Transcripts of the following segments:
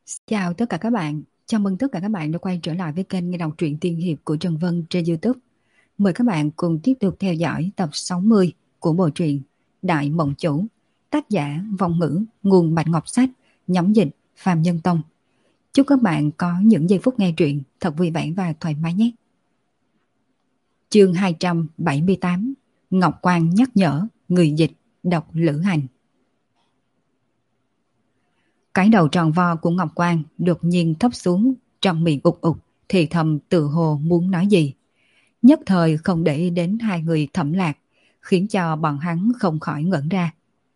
Chào tất cả các bạn, chào mừng tất cả các bạn đã quay trở lại với kênh nghe đọc truyện tiên hiệp của Trần Vân trên YouTube. Mời các bạn cùng tiếp tục theo dõi tập 60 của bộ truyện Đại Mộng Chủ, tác giả Vong Ngữ, nguồn Bạch Ngọc Sách, nhóm dịch Phạm Nhân Tông. Chúc các bạn có những giây phút nghe truyện thật vui vẻ và thoải mái nhé. Chương 278, Ngọc Quang nhắc nhở, người dịch, đọc Lữ Hành. Cái đầu tròn vo của Ngọc Quang đột nhiên thấp xuống, trong miệng ục ục, thì thầm tự hồ muốn nói gì. Nhất thời không để ý đến hai người Thẩm Lạc, khiến cho bọn hắn không khỏi ngẩn ra.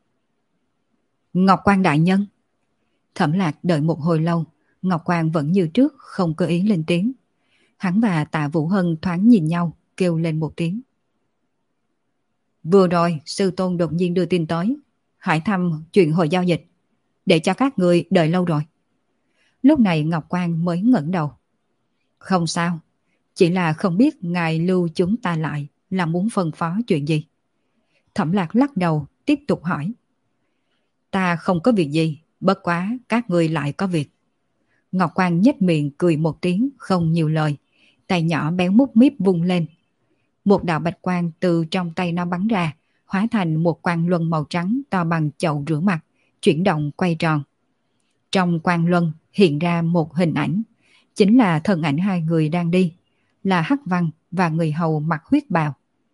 Ngọc Quang đại nhân. Thẩm Lạc đợi một hồi lâu, Ngọc Quang vẫn như trước không có ý lên tiếng. Hắn và Tạ Vũ Hân thoáng nhìn nhau, kêu lên một tiếng. Vừa rồi sư tôn đột nhiên đưa tin tới, hỏi thăm chuyện hồi giao dịch, để cho các người đợi lâu rồi. Lúc này Ngọc Quang mới ngẩng đầu. Không sao, chỉ là không biết ngài lưu chúng ta lại là muốn phân phó chuyện gì. Thẩm Lạc lắc đầu tiếp tục hỏi. Ta không có việc gì, bất quá các người lại có việc. Ngọc Quang nhếch miệng cười một tiếng không nhiều lời, tay nhỏ béo mút míp vung lên. Một đạo bạch quang từ trong tay nó bắn ra, hóa thành một quang luân màu trắng to bằng chậu rửa mặt, chuyển động quay tròn. Trong quang luân hiện ra một hình ảnh, chính là thân ảnh hai người đang đi, là Hắc Văn và người hầu mặc huyết bào.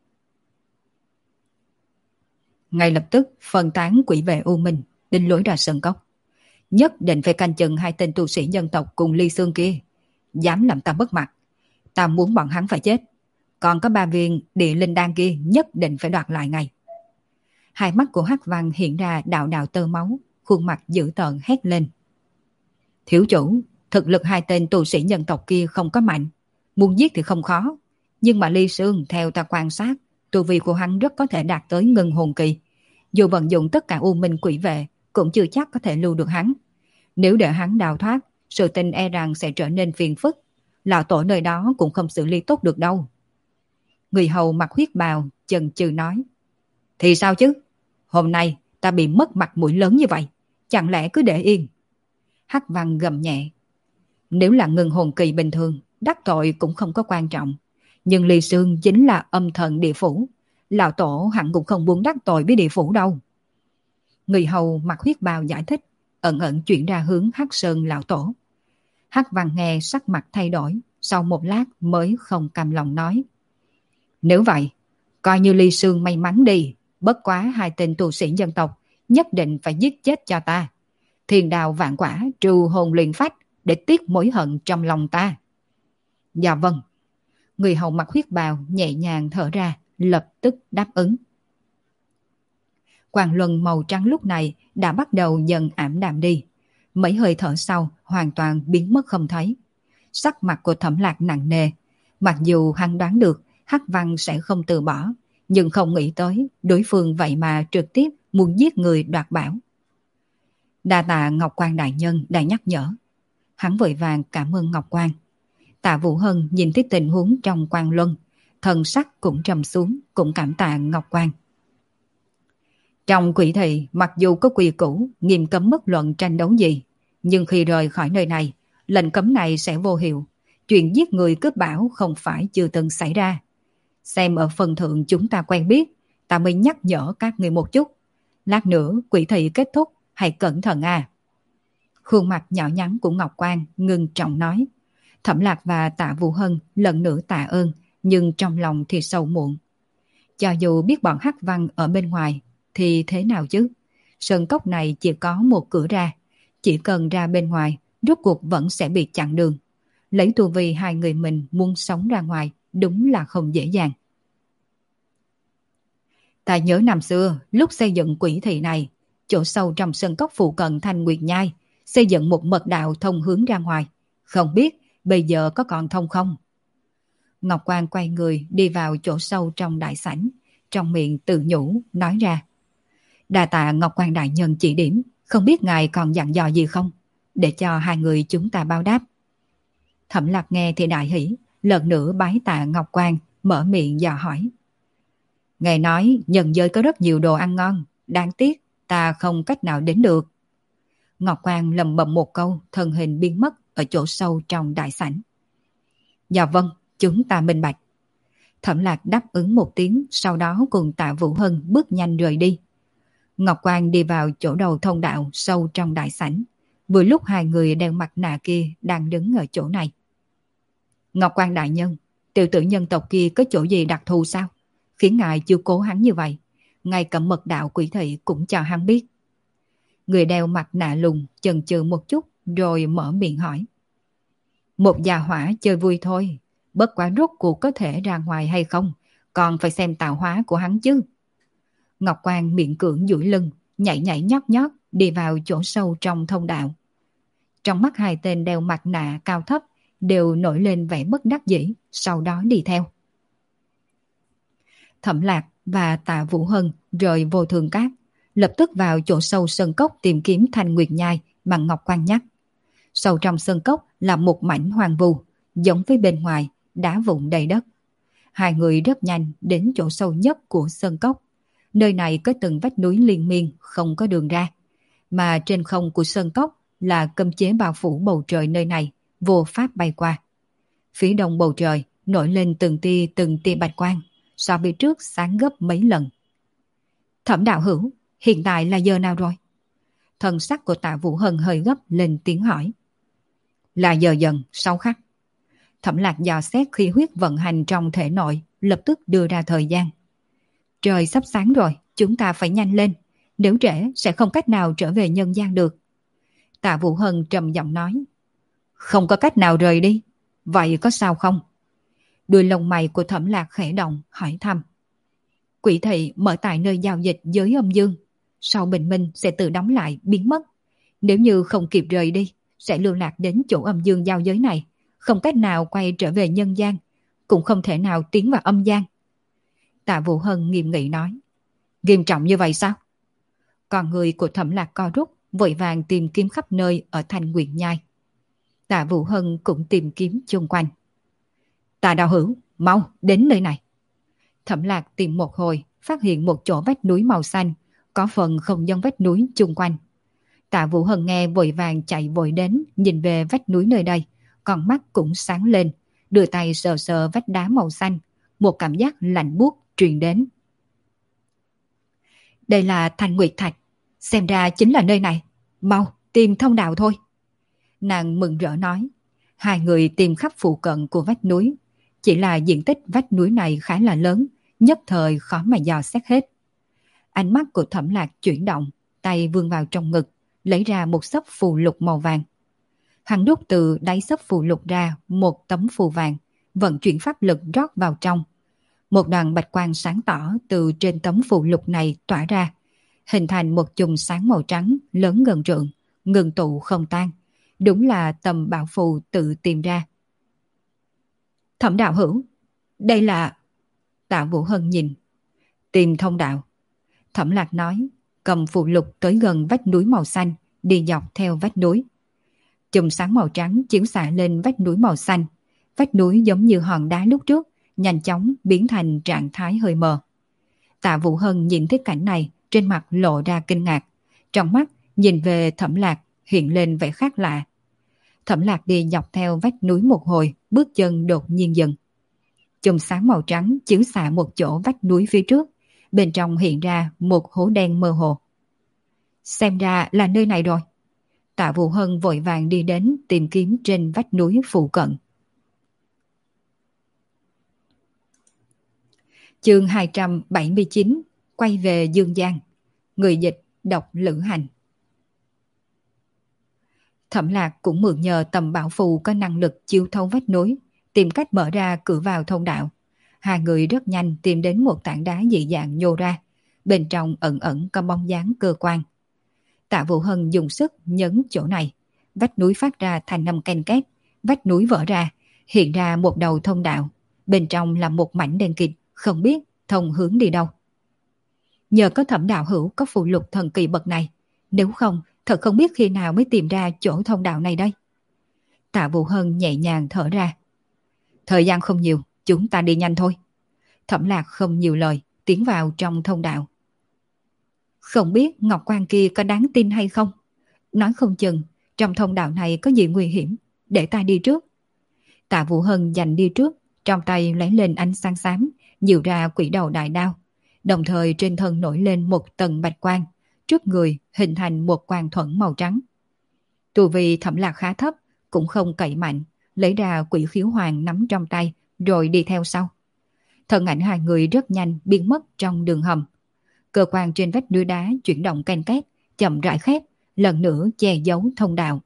Ngay lập tức phân tán quỷ vệ U Minh, định lối ra sân cốc. Nhất định phải canh chừng hai tên tu sĩ nhân tộc cùng Ly Xương kia, dám làm ta mất mặt, ta muốn bọn hắn phải chết. Còn có 3 viên địa linh đan kia nhất định phải đoạt lại ngay. Hai mắt của Hắc Văn hiện ra đạo đạo tơ máu, khuôn mặt dữ tợn hét lên. Thiếu chủ, thực lực hai tên tu sĩ nhân tộc kia không có mạnh, muốn giết thì không khó, nhưng mà Ly Sương theo ta quan sát, tu vi của hắn rất có thể đạt tới ngân hồn kỳ. Dù vận dụng tất cả U Minh quỷ vệ cũng chưa chắc có thể lưu được hắn. Nếu để hắn đào thoát, sự tình e rằng sẽ trở nên phiền phức. Lão tổ nơi đó cũng không xử lý tốt được đâu. Người hầu mặc huyết bào chần chừ nói. Thì sao chứ? Hôm nay ta bị mất mặt mũi lớn như vậy, chẳng lẽ cứ để yên? Hắc Văn gầm nhẹ. Nếu là ngân hồn kỳ bình thường, đắc tội cũng không có quan trọng. Nhưng Ly Sương chính là âm thần địa phủ. Lão tổ hẳn cũng không muốn đắc tội với địa phủ đâu. Người hầu mặc huyết bào giải thích, ẩn ẩn chuyển ra hướng Hắc Sơn lão tổ. Hắc Văn nghe sắc mặt thay đổi, sau một lát mới không cam lòng nói. Nếu vậy, coi như Ly Sương may mắn đi, bất quá hai tên tu sĩ dân tộc nhất định phải giết chết cho ta. Thiền đào vạn quả trừ hồn luyện phách để tiết mối hận trong lòng ta. Dạ vâng. Người hầu mặc huyết bào nhẹ nhàng thở ra, lập tức đáp ứng. Quang luân màu trắng lúc này đã bắt đầu dần ảm đạm đi. Mấy hơi thở sau hoàn toàn biến mất không thấy. Sắc mặt của Thẩm Lạc nặng nề. Mặc dù hắn đoán được Hắc Văn sẽ không từ bỏ, nhưng không nghĩ tới đối phương vậy mà trực tiếp muốn giết người đoạt bảo. Đa tạ Ngọc Quang đại nhân đã nhắc nhở. Hắn vội vàng cảm ơn Ngọc Quang. Tạ Vũ Hân nhìn thấy tình huống trong Quang Luân, thần sắc cũng trầm xuống, cũng cảm tạ Ngọc Quang. Trong quỷ thị, mặc dù có quy củ nghiêm cấm bất luận tranh đấu gì, nhưng khi rời khỏi nơi này, lệnh cấm này sẽ vô hiệu. Chuyện giết người cướp bảo không phải chưa từng xảy ra. Xem ở phần thượng chúng ta quen biết, ta mới nhắc nhở các người một chút. Lát nữa quỷ thị kết thúc, hãy cẩn thận à. Khuôn mặt nhỏ nhắn của Ngọc Quang ngưng trọng nói. Thẩm Lạc và Tạ Vũ Hân lần nữa tạ ơn, nhưng trong lòng thì sầu muộn. Cho dù biết bọn Hắc Văn ở bên ngoài, thì thế nào chứ? Sơn cốc này chỉ có một cửa ra, chỉ cần ra bên ngoài, rốt cuộc vẫn sẽ bị chặn đường. Lấy tu vi hai người mình muốn sống ra ngoài, đúng là không dễ dàng. Ta nhớ năm xưa, lúc xây dựng quỷ thị này, chỗ sâu trong sơn cốc phụ cận Thanh Nguyệt Nhai, xây dựng một mật đạo thông hướng ra ngoài. Không biết bây giờ có còn thông không? Ngọc Quang quay người đi vào chỗ sâu trong đại sảnh, trong miệng tự nhủ, nói ra. Đa tạ Ngọc Quang đại nhân chỉ điểm, không biết ngài còn dặn dò gì không? Để cho hai người chúng ta báo đáp. Thẩm Lạc nghe thì đại hỉ, lần nữa bái tạ Ngọc Quang, mở miệng dò hỏi. Ngài nói nhân giới có rất nhiều đồ ăn ngon, đáng tiếc ta không cách nào đến được. Ngọc Quang lầm bầm một câu, thân hình biến mất ở chỗ sâu trong đại sảnh. Dạ vâng, chúng ta minh bạch. Thẩm Lạc đáp ứng một tiếng, sau đó cùng Tạ Vũ Hân bước nhanh rời đi. Ngọc Quang đi vào chỗ đầu thông đạo sâu trong đại sảnh. Vừa lúc hai người đeo mặt nạ kia đang đứng ở chỗ này. Ngọc Quang đại nhân, tiểu tử nhân tộc kia có chỗ gì đặc thù sao? Khiến ngài chiêu cố hắn như vậy. Ngay cả mật đạo quỷ thị cũng cho hắn biết. Người đeo mặt nạ lùn chần chừ một chút rồi mở miệng hỏi. Một già hỏa chơi vui thôi. Bất quá rốt cuộc có thể ra ngoài hay không, còn phải xem tạo hóa của hắn chứ. Ngọc Quang miệng cưỡng duỗi lưng, nhảy nhảy nhót nhót đi vào chỗ sâu trong thông đạo. Trong mắt hai tên đeo mặt nạ cao thấp đều nổi lên vẻ bất đắc dĩ, sau đó đi theo. Thẩm Lạc và Tạ Vũ Hân rời Vô Thường Cát, lập tức vào chỗ sâu sơn cốc tìm kiếm Thanh Nguyệt Nhai mà Ngọc Quang nhắc. Sâu trong sơn cốc là một mảnh hoang vu, giống với bên ngoài, đá vụn đầy đất. Hai người rất nhanh đến chỗ sâu nhất của sơn cốc. Nơi này có từng vách núi liên miên, không có đường ra. Mà trên không của sơn cốc là cấm chế bao phủ bầu trời nơi này, vô pháp bay qua. Phía đông bầu trời nổi lên từng tia bạch quang, so với trước sáng gấp mấy lần. Thẩm đạo hữu, hiện tại là giờ nào rồi? Thần sắc của Tạ Vũ Hân hơi gấp lên tiếng hỏi. Là giờ dần, 6 khắc. Thẩm Lạc dò xét khí huyết vận hành trong thể nội, lập tức đưa ra thời gian. Trời sắp sáng rồi, chúng ta phải nhanh lên. Nếu trễ sẽ không cách nào trở về nhân gian được. Tạ Vũ Hân trầm giọng nói. Không có cách nào rời đi. Vậy có sao không? Đuôi lông mày của Thẩm Lạc khẽ động, hỏi thăm. Quỷ thị mở tại nơi giao dịch giới âm dương. Sau bình minh sẽ tự đóng lại, biến mất. Nếu như không kịp rời đi, sẽ lưu lạc đến chỗ âm dương giao giới này. Không cách nào quay trở về nhân gian, cũng không thể nào tiến vào âm gian. Tạ Vũ Hân nghiêm nghị nói. Nghiêm trọng như vậy sao? Còn người của Thẩm Lạc co rút, vội vàng tìm kiếm khắp nơi ở Thanh Nguyệt Nhai. Tạ Vũ Hân cũng tìm kiếm chung quanh. Tạ đạo hữu, mau đến nơi này. Thẩm Lạc tìm một hồi, phát hiện một chỗ vách núi màu xanh, có phần không giống vách núi chung quanh. Tạ Vũ Hân nghe vội vàng chạy vội đến, nhìn về vách núi nơi đây, con mắt cũng sáng lên, đưa tay sờ sờ vách đá màu xanh, một cảm giác lạnh buốt truyền đến. Đây là Thanh Nguyệt Thạch, xem ra chính là nơi này, mau tìm thông đạo thôi. Nàng mừng rỡ nói. Hai người tìm khắp phụ cận của vách núi, chỉ là diện tích vách núi này khá là lớn, nhất thời khó mà dò xét hết. Ánh mắt của Thẩm Lạc chuyển động, tay vươn vào trong ngực, lấy ra một xấp phù lục màu vàng. Hắn rút từ đáy xấp phù lục ra một tấm phù vàng, vận chuyển pháp lực rót vào trong. Một đoàn bạch quang sáng tỏ từ trên tấm phù lục này tỏa ra, hình thành một chùm sáng màu trắng lớn gần trượng, ngừng tụ không tan. Đúng là tầm bảo phù tự tìm ra. Thẩm đạo hữu, đây là... Tạ Vũ Hân nhìn. Tìm thông đạo. Thẩm Lạc nói, cầm phù lục tới gần vách núi màu xanh, đi dọc theo vách núi. Chùm sáng màu trắng chiếu xạ lên vách núi màu xanh. Vách núi giống như hòn đá lúc trước, nhanh chóng biến thành trạng thái hơi mờ. Tạ Vũ Hân nhìn thấy cảnh này, trên mặt lộ ra kinh ngạc. Trong mắt nhìn về Thẩm Lạc hiện lên vẻ khác lạ. Thẩm Lạc đi dọc theo vách núi một hồi, bước chân đột nhiên dừng. Chùm sáng màu trắng chiếu xạ một chỗ vách núi phía trước, bên trong hiện ra một hố đen mơ hồ. Xem ra là nơi này rồi. Tạ Vũ Hân vội vàng đi đến tìm kiếm trên vách núi phụ cận. Chương 279, quay về Dương Gian. Người dịch đọc Lữ Hành. Thẩm Lạc cũng mượn nhờ tầm bảo phù có năng lực chiếu thấu vách núi, tìm cách mở ra cửa vào thông đạo. Hai người rất nhanh tìm đến một tảng đá dị dạng nhô ra, bên trong ẩn ẩn có bóng dáng cơ quan. Tạ Vũ Hân dùng sức nhấn chỗ này, vách núi phát ra thành âm ken két, vách núi vỡ ra, hiện ra một đầu thông đạo, bên trong là một mảnh đen kịt, không biết thông hướng đi đâu. Nhờ có Thẩm đạo hữu có phù lục thần kỳ bậc này, nếu không thật không biết khi nào mới tìm ra chỗ thông đạo này đây. Tạ Vũ Hân nhẹ nhàng thở ra. Thời gian không nhiều, chúng ta đi nhanh thôi. Thẩm Lạc không nhiều lời, tiến vào trong thông đạo. Không biết Ngọc Quan kia có đáng tin hay không? nói không chừng trong thông đạo này có gì nguy hiểm, để ta đi trước. Tạ Vũ Hân giành đi trước, trong tay lấy lên ánh sáng xám, nhiều ra quỷ đầu đại đao, đồng thời trên thân nổi lên một tầng bạch quang, trước người hình thành một quang thuẫn màu trắng. Tu vi Thẩm Lạc khá thấp, cũng không cậy mạnh, lấy ra quỷ khiếu hoàng nắm trong tay, rồi đi theo sau. Thân ảnh hai người rất nhanh biến mất trong đường hầm. Cơ quan trên vách núi đá chuyển động canh két, chậm rãi khép, lần nữa che giấu thông đạo.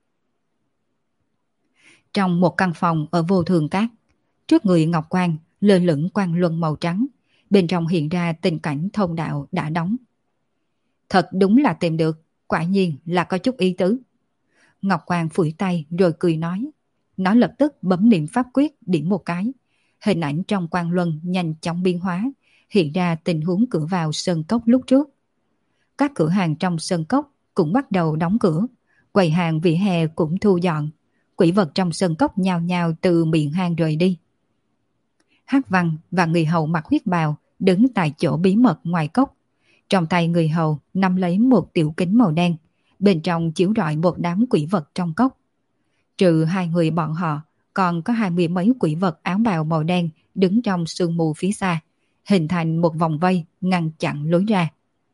Trong một căn phòng ở Vô Thường Các, trước người Ngọc Quang lơ lửng quang luân màu trắng, bên trong hiện ra tình cảnh thông đạo đã đóng. Thật đúng là tìm được, quả nhiên là có chút ý tứ. Ngọc Quang phủi tay rồi cười nói. Nó lập tức bấm niệm pháp quyết điểm một cái. Hình ảnh trong quang luân nhanh chóng biến hóa, hiện ra tình huống cửa vào sơn cốc lúc trước. Các cửa hàng trong sơn cốc cũng bắt đầu đóng cửa, quầy hàng vỉa hè cũng thu dọn. Quỷ vật trong sơn cốc nhao nhao từ miệng hang rời đi. Hắc Văn và người hầu mặc huyết bào đứng tại chỗ bí mật ngoài cốc. Trong tay người hầu nắm lấy một tiểu kính màu đen, bên trong chiếu rọi một đám quỷ vật trong cốc. Trừ hai người bọn họ, còn có 20 mấy quỷ vật áo bào màu đen đứng trong sương mù phía xa, hình thành một vòng vây ngăn chặn lối ra.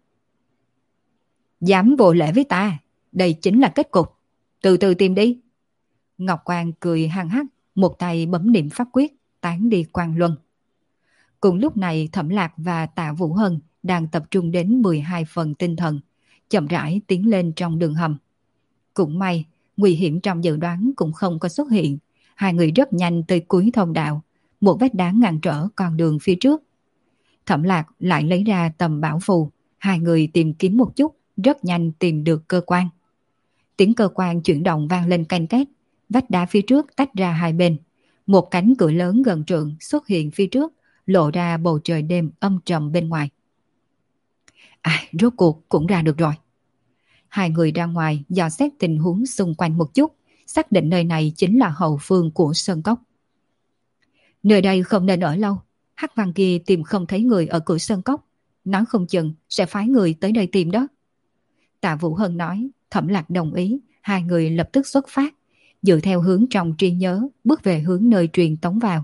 Dám vô lễ với ta, đây chính là kết cục. Từ từ tìm đi. Ngọc Quang cười hăng hắc, một tay bấm niệm pháp quyết, tán đi quang luân. Cùng lúc này Thẩm Lạc và Tạ Vũ Hân đang tập trung đến 12 phần tinh thần, chậm rãi tiến lên trong đường hầm. Cũng may, nguy hiểm trong dự đoán cũng không có xuất hiện. Hai người rất nhanh tới cuối thông đạo, một vách đá ngăn trở con đường phía trước. Thẩm Lạc lại lấy ra tầm bảo phù, hai người tìm kiếm một chút, rất nhanh tìm được cơ quan. Tiếng cơ quan chuyển động vang lên canh két, vách đá phía trước tách ra hai bên. Một cánh cửa lớn gần trượng xuất hiện phía trước, lộ ra bầu trời đêm âm trầm bên ngoài. Rốt cuộc cũng ra được rồi. Hai người ra ngoài dò xét tình huống xung quanh một chút, xác định nơi này chính là hậu phương của sơn cốc. Nơi đây không nên ở lâu, Hắc Văn kia tìm không thấy người ở cửa sơn cốc, nói không chừng sẽ phái người tới đây tìm đó. Tạ Vũ Hân nói. Thẩm Lạc đồng ý, hai người lập tức xuất phát, dựa theo hướng trong trí nhớ, bước về hướng nơi truyền tống vào.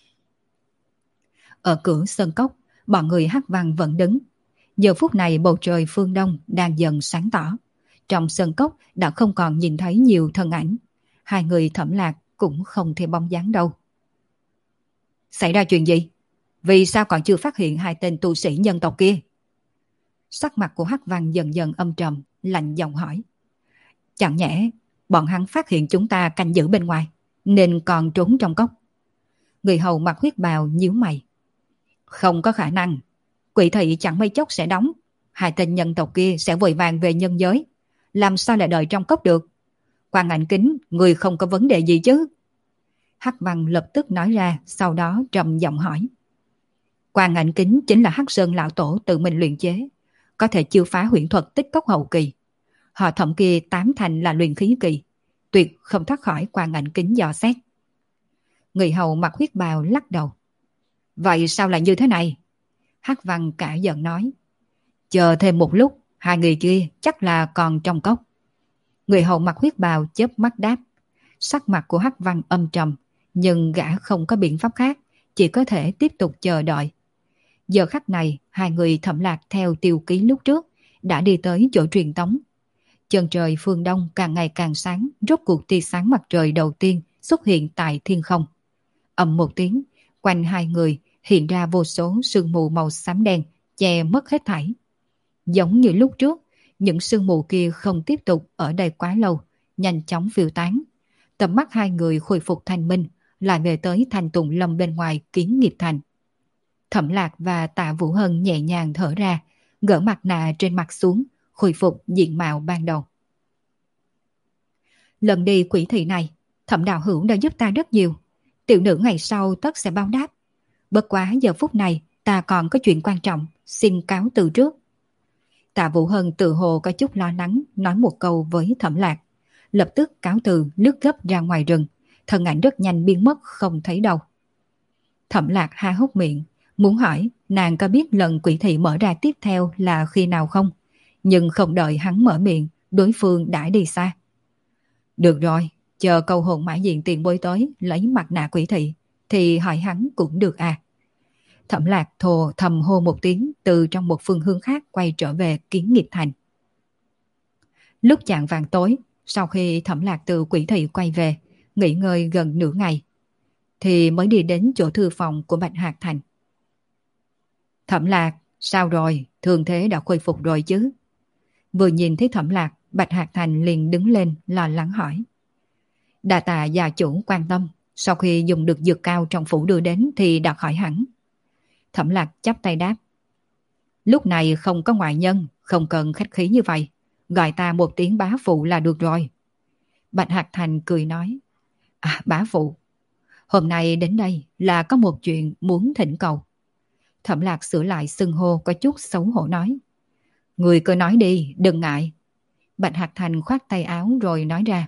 Ở cửa sơn cốc, bọn người Hắc Văn vẫn đứng. Giờ phút này bầu trời phương đông đang dần sáng tỏ. Trong sơn cốc đã không còn nhìn thấy nhiều thân ảnh. Hai người Thẩm Lạc cũng không thấy bóng dáng đâu. Xảy ra chuyện gì? Vì sao còn chưa phát hiện hai tên tu sĩ nhân tộc kia? Sắc mặt của Hắc Văn dần dần âm trầm, lạnh giọng hỏi. Chẳng nhẽ bọn hắn phát hiện chúng ta canh giữ bên ngoài, nên còn trốn trong cốc? Người hầu mặc huyết bào nhíu mày. Không có khả năng. Quỷ thị chẳng mấy chốc sẽ đóng. Hai tên nhân tộc kia sẽ vội vàng về nhân giới. Làm sao lại đợi trong cốc được? Quan Ảnh Kính, người không có vấn đề gì chứ? Hắc Văn lập tức nói ra, sau đó trầm giọng hỏi. Quan Ảnh Kính chính là Hắc Sơn lão tổ tự mình luyện chế, có thể chiêu phá huyễn thuật tích cốc hậu kỳ. Họ Thẩm kia tám thành là luyện khí kỳ, tuyệt không thoát khỏi Quan Ảnh Kính dò xét. Người hầu mặc huyết bào lắc đầu. Vậy sao lại như thế này? Hắc Văn cả giận nói. Chờ thêm một lúc, hai người kia chắc là còn trong cốc. Người hầu mặc huyết bào chớp mắt đáp. Sắc mặt của Hắc Văn âm trầm, nhưng gã không có biện pháp khác, chỉ có thể tiếp tục chờ đợi. Giờ khắc này, hai người Thẩm Lạc theo tiêu ký lúc trước đã đi tới chỗ truyền tống. Chân trời phương đông càng ngày càng sáng, rốt cuộc tia sáng mặt trời đầu tiên xuất hiện tại thiên không. Ầm một tiếng, quanh hai người hiện ra vô số sương mù màu xám đen, che mất hết thảy. Giống như lúc trước, những sương mù kia không tiếp tục ở đây quá lâu, nhanh chóng phiêu tán. Tầm mắt hai người khôi phục thanh minh, lại về tới thành Tùng Lâm bên ngoài Kiến Nghiệp Thành. Thẩm Lạc và Tạ Vũ Hân nhẹ nhàng thở ra, gỡ mặt nạ trên mặt xuống, khôi phục diện mạo ban đầu. Lần đi quỷ thị này, Thẩm đạo hữu đã giúp ta rất nhiều. Tiểu nữ ngày sau tất sẽ báo đáp. Bất quá giờ phút này ta còn có chuyện quan trọng, xin cáo từ trước. Tạ Vũ Hân tự hồ có chút lo lắng, nói một câu với Thẩm Lạc, lập tức cáo từ lướt gấp ra ngoài rừng, thân ảnh rất nhanh biến mất không thấy đâu. Thẩm Lạc há hốc miệng, muốn hỏi nàng có biết lần quỷ thị mở ra tiếp theo là khi nào không, nhưng không đợi hắn mở miệng, đối phương đã đi xa. Được rồi, chờ câu hồn mã diện tiền bối tới lấy mặt nạ quỷ thị thì hỏi hắn cũng được à. Thẩm Lạc thồ thầm hô một tiếng từ trong một phương hướng khác quay trở về Kiến Nghiệp Thành. Lúc chạng vàng tối, sau khi Thẩm Lạc từ quỷ thị quay về, nghỉ ngơi gần nửa ngày, thì mới đi đến chỗ thư phòng của Bạch Hạc Thành. Thẩm Lạc, sao rồi? Thương thế đã khôi phục rồi chứ? Vừa nhìn thấy Thẩm Lạc, Bạch Hạc Thành liền đứng lên lo lắng hỏi. Đa tạ gia chủ quan tâm, sau khi dùng được dược cao trong phủ đưa đến thì đã khỏi hẳn. Thẩm Lạc chắp tay đáp. Lúc này không có ngoại nhân, không cần khách khí như vậy. Gọi ta một tiếng bá phụ là được rồi. Bạch Hạc Thành cười nói. À, bá phụ, hôm nay đến đây là có một chuyện muốn thỉnh cầu. Thẩm Lạc sửa lại xưng hô có chút xấu hổ nói. Người cứ nói đi, đừng ngại. Bạch Hạc Thành khoát tay áo rồi nói ra.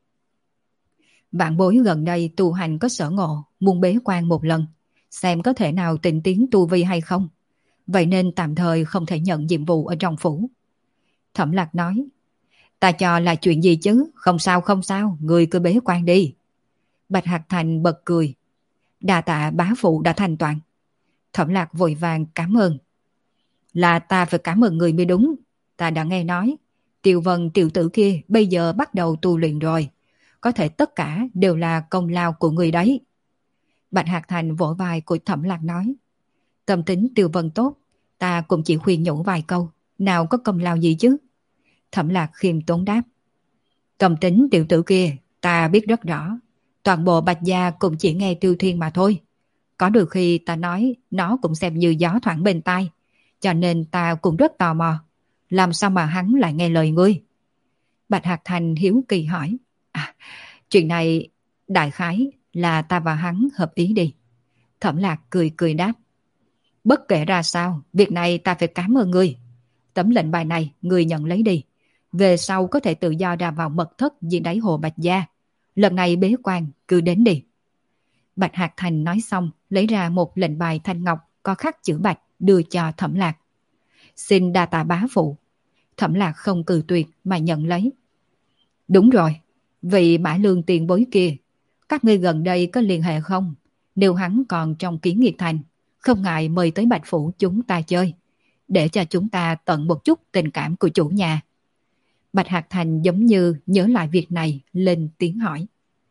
Vạn bối gần đây tu hành có sở ngộ, muốn bế quan một lần, xem có thể nào tịnh tiến tu vi hay không. Vậy nên tạm thời không thể nhận nhiệm vụ ở trong phủ. Thẩm Lạc nói. Ta cho là chuyện gì chứ, không sao không sao, người cứ bế quan đi. Bạch Hạc Thành bật cười. Đa tạ bá phụ đã thành toàn. Thẩm Lạc vội vàng cảm ơn. Là ta phải cảm ơn người mới đúng. Ta đã nghe nói Tiêu Vân tiểu tử kia bây giờ bắt đầu tu luyện rồi. Có thể tất cả đều là công lao của người đấy. Bạch Hạc Thành vỗ vai của Thẩm Lạc nói. Tâm tính Tiêu Vân tốt, ta cũng chỉ khuyên nhủ vài câu, nào có công lao gì chứ. Thẩm Lạc khiêm tốn đáp. Tâm tính tiểu tử kia ta biết rất rõ. Toàn bộ Bạch gia cũng chỉ nghe Tiêu Thiên mà thôi. Có đôi khi ta nói nó cũng xem như gió thoảng bên tai, cho nên ta cũng rất tò mò. Làm sao mà hắn lại nghe lời ngươi? Bạch Hạc Thành hiếu kỳ hỏi. À, chuyện này đại khái là ta và hắn hợp ý đi. Thẩm Lạc cười cười đáp. Bất kể ra sao, việc này ta phải cảm ơn ngươi. Tấm lệnh bài này ngươi nhận lấy đi. Về sau có thể tự do ra vào mật thất dưới đáy hồ Bạch gia. Lần này bế quan cứ đến đi. Bạch Hạc Thành nói xong, lấy ra một lệnh bài thanh ngọc có khắc chữ Bạch đưa cho Thẩm Lạc. Xin đa tạ bá phụ. Thẩm Lạc không cự tuyệt mà nhận lấy. Đúng rồi, vị Mã Lương tiền bối kia, các ngươi gần đây có liên hệ không? Nếu hắn còn trong Kiến Nghiệp Thành, không ngại mời tới Bạch Phủ chúng ta chơi, để cho chúng ta tận một chút tình cảm của chủ nhà. Bạch Hạc Thành giống như nhớ lại việc này, lên tiếng hỏi.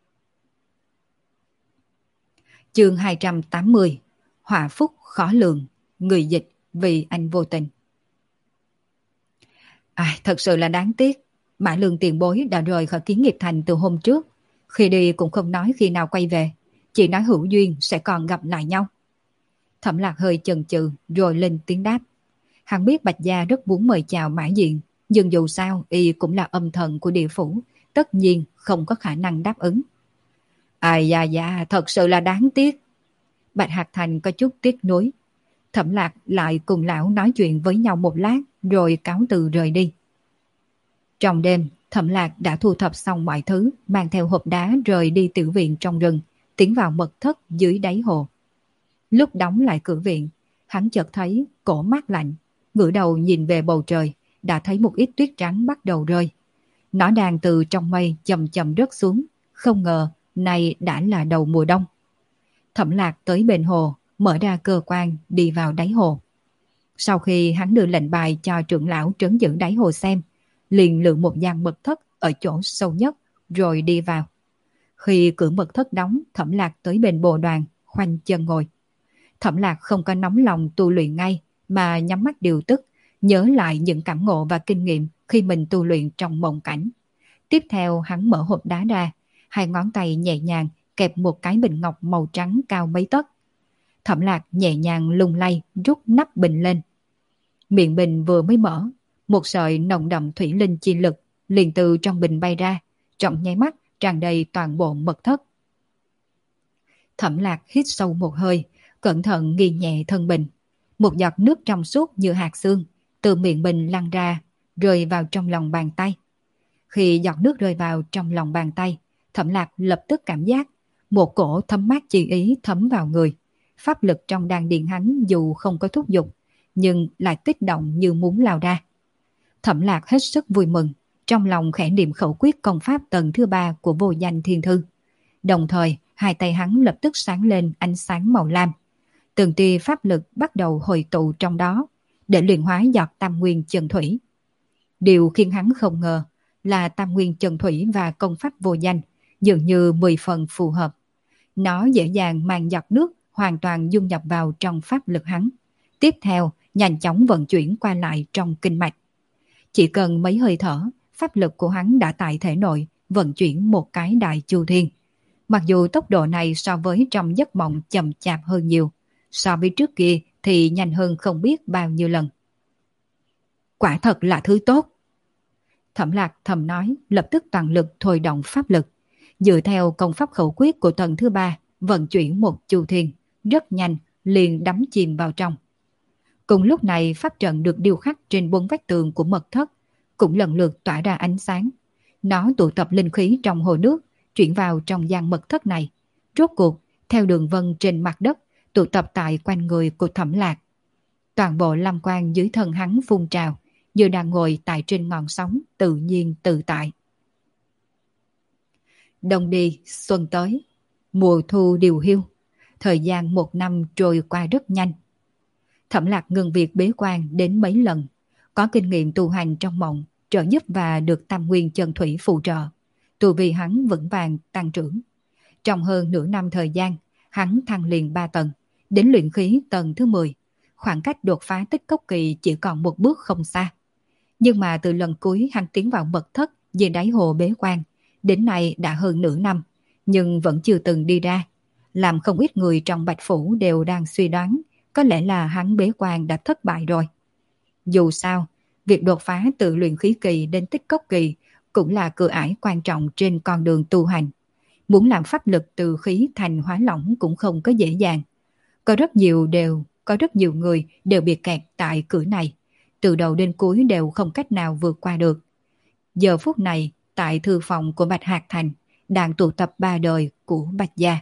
Chương 280. Họa phúc khó lường, người dịch vì anh vô tình. Thật sự là đáng tiếc. Mã Lương tiền bối đã rời khỏi Kiến Nghiệp Thành từ hôm trước. Khi đi cũng không nói khi nào quay về, chỉ nói hữu duyên sẽ còn gặp lại nhau. Thẩm Lạc hơi chần chừ rồi lên tiếng đáp. Hắn biết Bạch gia rất muốn mời chào Mã Diện, nhưng dù sao y cũng là âm thần của địa phủ, tất nhiên không có khả năng đáp ứng. Ai da, thật sự là đáng tiếc. Bạch Hạc Thành có chút tiếc nuối. Thẩm Lạc lại cùng lão nói chuyện với nhau một lát rồi cáo từ rời đi. Trong đêm, Thẩm Lạc đã thu thập xong mọi thứ, mang theo hộp đá rời đi tiểu viện trong rừng, tiến vào mật thất dưới đáy hồ. Lúc đóng lại cửa viện, hắn chợt thấy cổ mát lạnh, ngửa đầu nhìn về bầu trời, đã thấy một ít tuyết trắng bắt đầu rơi. Nó đang từ trong mây chậm chậm rớt xuống, không ngờ này đã là đầu mùa đông. Thẩm Lạc tới bên hồ, mở ra cơ quan đi vào đáy hồ. Sau khi hắn đưa lệnh bài cho trưởng lão trấn giữ đáy hồ xem, liền lựa một gian mật thất ở chỗ sâu nhất rồi đi vào. Khi cửa mật thất đóng, Thẩm Lạc tới bên bồ đoàn, khoanh chân ngồi. Thẩm Lạc không có nóng lòng tu luyện ngay, mà nhắm mắt điều tức, nhớ lại những cảm ngộ và kinh nghiệm khi mình tu luyện trong mộng cảnh. Tiếp theo hắn mở hộp đá ra, hai ngón tay nhẹ nhàng kẹp một cái bình ngọc màu trắng cao mấy tấc. Thẩm Lạc nhẹ nhàng lung lay rút nắp bình lên. Miệng bình vừa mới mở, một sợi nồng đậm thủy linh chi lực liền từ trong bình bay ra, trong nháy mắt tràn đầy toàn bộ mật thất. Thẩm Lạc hít sâu một hơi, cẩn thận nghiêng nhẹ thân bình. Một giọt nước trong suốt như hạt xương từ miệng bình lăn ra, rơi vào trong lòng bàn tay. Khi giọt nước rơi vào trong lòng bàn tay, Thẩm Lạc lập tức cảm giác một cổ thấm mát chi ý thấm vào người. Pháp lực trong đan điền hắn dù không có thúc giục, nhưng lại kích động như muốn lao ra. Thẩm Lạc hết sức vui mừng, trong lòng khẽ niệm khẩu quyết công pháp tầng thứ 3 của vô danh thiên thư. Đồng thời, hai tay hắn lập tức sáng lên ánh sáng màu lam. Từng tia pháp lực bắt đầu hội tụ trong đó, để luyện hóa giọt tam nguyên chân thủy. Điều khiến hắn không ngờ là tam nguyên chân thủy và công pháp vô danh dường như 10 phần phù hợp. Nó dễ dàng mang giọt nước hoàn toàn dung nhập vào trong pháp lực hắn. Tiếp theo, nhanh chóng vận chuyển qua lại trong kinh mạch. Chỉ cần mấy hơi thở, pháp lực của hắn đã tại thể nội vận chuyển một cái đại chu thiên. Mặc dù tốc độ này so với trong giấc mộng chậm chạp hơn nhiều, so với trước kia thì nhanh hơn không biết bao nhiêu lần. Quả thật là thứ tốt. Thẩm Lạc thầm nói, lập tức toàn lực thôi động pháp lực. Dựa theo công pháp khẩu quyết của tầng thứ 3, vận chuyển một chu thiên, rất nhanh, liền đắm chìm vào trong. Cùng lúc này, pháp trận được điêu khắc trên 4 vách tường của mật thất, cũng lần lượt tỏa ra ánh sáng. Nó tụ tập linh khí trong hồ nước, chuyển vào trong gian mật thất này. Rốt cuộc, theo đường vân trên mặt đất, tụ tập tại quanh người của Thẩm Lạc. Toàn bộ lam quang dưới thân hắn phun trào, như đang ngồi tại trên ngọn sóng tự nhiên tự tại. Đông đi, xuân tới, mùa thu điều hiu, thời gian 1 năm trôi qua rất nhanh. Thẩm Lạc ngừng việc bế quan đến mấy lần, có kinh nghiệm tu hành trong mộng, trợ giúp và được tam nguyên chân thủy phù trợ. Tu vi hắn vững vàng tăng trưởng. Trong hơn nửa năm thời gian, hắn thăng liền 3 tầng, đến luyện khí tầng thứ 10. Khoảng cách đột phá tích cốc kỳ chỉ còn một bước không xa. Nhưng mà từ lần cuối hắn tiến vào mật thất về đáy hồ bế quan, đến nay đã hơn nửa năm, nhưng vẫn chưa từng đi ra. Làm không ít người trong Bạch Phủ đều đang suy đoán, có lẽ là hắn bế quan đã thất bại rồi. Dù sao, việc đột phá từ luyện khí kỳ đến tích cốc kỳ cũng là cửa ải quan trọng trên con đường tu hành. Muốn làm pháp lực từ khí thành hóa lỏng cũng không có dễ dàng. Có rất nhiều người đều bị kẹt tại cửa này, từ đầu đến cuối đều không cách nào vượt qua được. Giờ phút này, tại thư phòng của Bạch Hạc Thành, đang tụ tập 3 đời của Bạch gia.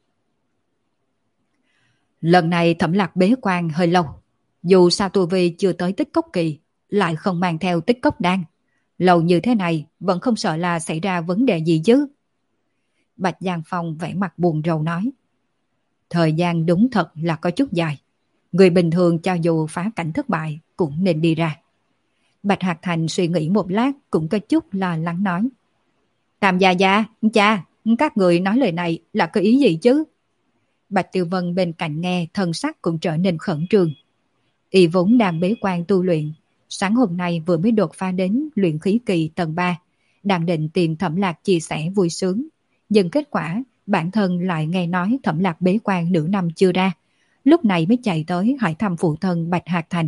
Lần này Thẩm Lạc bế quan hơi lâu, dù sao tu vi chưa tới tích cốc kỳ, lại không mang theo tích cốc đan. Lâu như thế này vẫn không sợ là xảy ra vấn đề gì chứ? Bạch Giang Phong vẻ mặt buồn rầu nói. Thời gian đúng thật là có chút dài. Người bình thường cho dù phá cảnh thất bại cũng nên đi ra. Bạch Hạc Thành suy nghĩ một lát cũng có chút lo lắng nói. Tam gia gia, cha, các người nói lời này là có ý gì chứ? Bạch Tiêu Vân bên cạnh nghe thân sắc cũng trở nên khẩn trương. Y vốn đang bế quan tu luyện, sáng hôm nay vừa mới đột phá đến luyện khí kỳ tầng 3, đang định tìm Thẩm Lạc chia sẻ vui sướng. Nhưng kết quả bản thân lại nghe nói Thẩm Lạc bế quan nửa năm chưa ra, lúc này mới chạy tới hỏi thăm phụ thân Bạch Hạc Thành.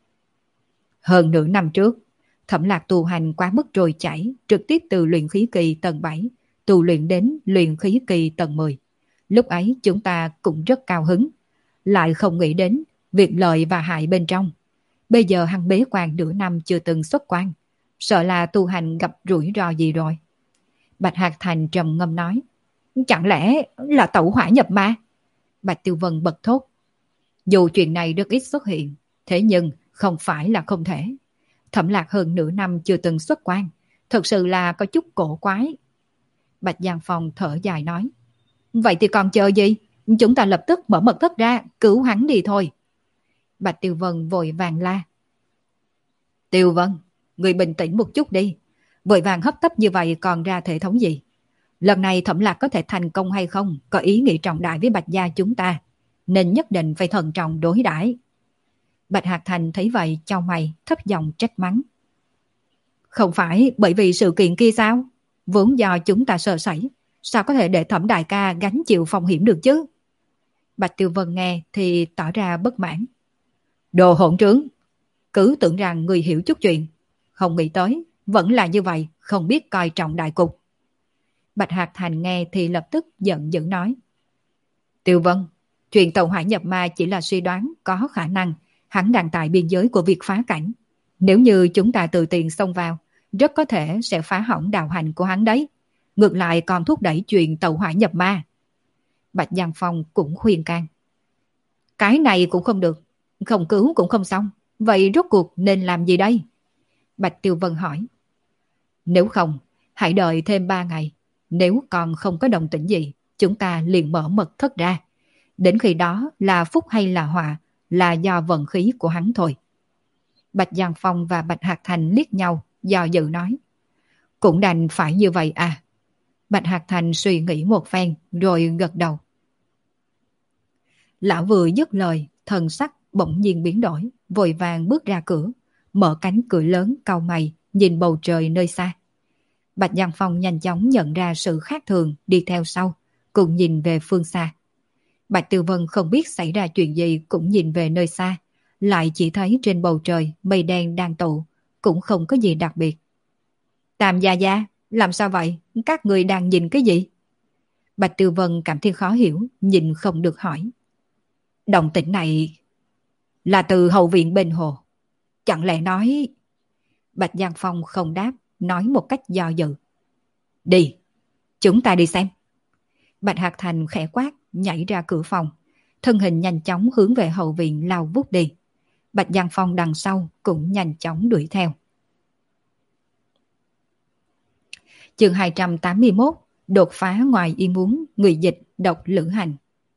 Hơn nửa năm trước, Thẩm Lạc tu hành quá mức trôi chảy, trực tiếp từ luyện khí kỳ tầng 7 tu luyện đến luyện khí kỳ tầng 10. Lúc ấy chúng ta cũng rất cao hứng, lại không nghĩ đến việc lợi và hại bên trong. Bây giờ hắn bế quan nửa năm chưa từng xuất quan, sợ là tu hành gặp rủi ro gì rồi. Bạch Hạc Thành trầm ngâm nói. Chẳng lẽ là tẩu hỏa nhập ma? Bạch Tiêu Vân bật thốt. Dù chuyện này rất ít xuất hiện, thế nhưng không phải là không thể. Thẩm Lạc hơn nửa năm chưa từng xuất quan, thật sự là có chút cổ quái. Bạch Giang Phong thở dài nói. Vậy thì còn chờ gì? Chúng ta lập tức mở mật thất ra, cứu hắn đi thôi. Bạch Tiêu Vân vội vàng la. Tiêu Vân, người bình tĩnh một chút đi. Vội vàng hấp tấp như vậy còn ra thể thống gì? Lần này Thẩm Lạc có thể thành công hay không, có ý nghĩ trọng đại với Bạch gia chúng ta, nên nhất định phải thận trọng đối đãi. Bạch Hạc Thành thấy vậy chau mày, thấp giọng trách mắng. Không phải bởi vì sự kiện kia sao? Vốn do chúng ta sơ sẩy, sao có thể để Thẩm đại ca gánh chịu phong hiểm được chứ? Bạch Tiêu Vân nghe thì tỏ ra bất mãn. Đồ hỗn trướng, cứ tưởng rằng người hiểu chút chuyện, không nghĩ tới vẫn là như vậy, không biết coi trọng đại cục. Bạch Hạc Thành nghe thì lập tức giận dữ nói. Tiêu Vân, chuyện tàu hỏa nhập ma chỉ là suy đoán, có khả năng hắn đang tại biên giới của việc phá cảnh. Nếu như chúng ta tự tiện xông vào, rất có thể sẽ phá hỏng đạo hành của hắn đấy. Ngược lại còn thúc đẩy chuyện tàu hỏa nhập ma. Bạch Giang Phong cũng khuyên can. Cái này cũng không được, không cứu cũng không xong. Vậy rốt cuộc nên làm gì đây? Bạch Tiêu Vân hỏi. Nếu không, hãy đợi thêm 3 ngày. Nếu còn không có động tĩnh gì, chúng ta liền mở mật thất ra. Đến khi đó là phúc hay là họa, là do vận khí của hắn thôi. Bạch Giang Phong và Bạch Hạc Thành liếc nhau, do dự nói. Cũng đành phải như vậy à. Bạch Hạc Thành suy nghĩ một phen, rồi gật đầu. Lão vừa dứt lời, thần sắc bỗng nhiên biến đổi, vội vàng bước ra cửa, mở cánh cửa lớn cau mày, nhìn bầu trời nơi xa. Bạch Giang Phong nhanh chóng nhận ra sự khác thường, đi theo sau, cùng nhìn về phương xa. Bạch Tiêu Vân không biết xảy ra chuyện gì, cũng nhìn về nơi xa, lại chỉ thấy trên bầu trời mây đen đang tụ, cũng không có gì đặc biệt. Tam gia gia, làm sao vậy? Các người đang nhìn cái gì? Bạch Tiêu Vân cảm thấy khó hiểu, nhìn không được hỏi. Động tĩnh này là từ hậu viện bên hồ. Chẳng lẽ nói... Bạch Giang Phong không đáp, nói một cách do dự. Đi, chúng ta đi xem. Bạch Hạc Thành khẽ quát, nhảy ra cửa phòng. Thân hình nhanh chóng hướng về hậu viện lao vút đi. Bạch Giang Phong đằng sau cũng nhanh chóng đuổi theo. Chương 281, đột phá ngoài ý muốn, người dịch độc lữ hành.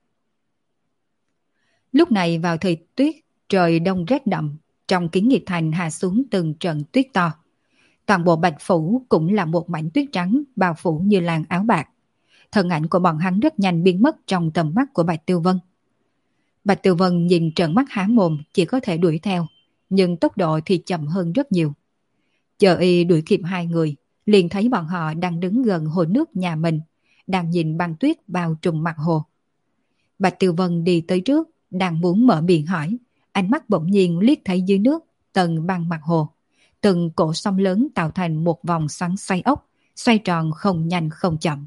Lúc này vào thời tuyết, trời đông rét đậm, trong Kiến Nghiệp Thành hạ xuống từng trận tuyết to. Toàn bộ Bạch Phủ cũng là một mảnh tuyết trắng bao phủ như làn áo bạc. Thân ảnh của bọn hắn rất nhanh biến mất trong tầm mắt của Bạch Tiêu Vân. Bạch Tiêu Vân nhìn trợn mắt há mồm, chỉ có thể đuổi theo, nhưng tốc độ thì chậm hơn rất nhiều. Chờ y đuổi kịp hai người, liền thấy bọn họ đang đứng gần hồ nước nhà mình, đang nhìn băng tuyết bao trùm mặt hồ. Bạch Tiêu Vân đi tới trước, đang muốn mở miệng hỏi, ánh mắt bỗng nhiên liếc thấy dưới nước tầng băng mặt hồ. Từng cỗ sóng lớn tạo thành một vòng xoắn xoay ốc, xoay tròn không nhanh không chậm.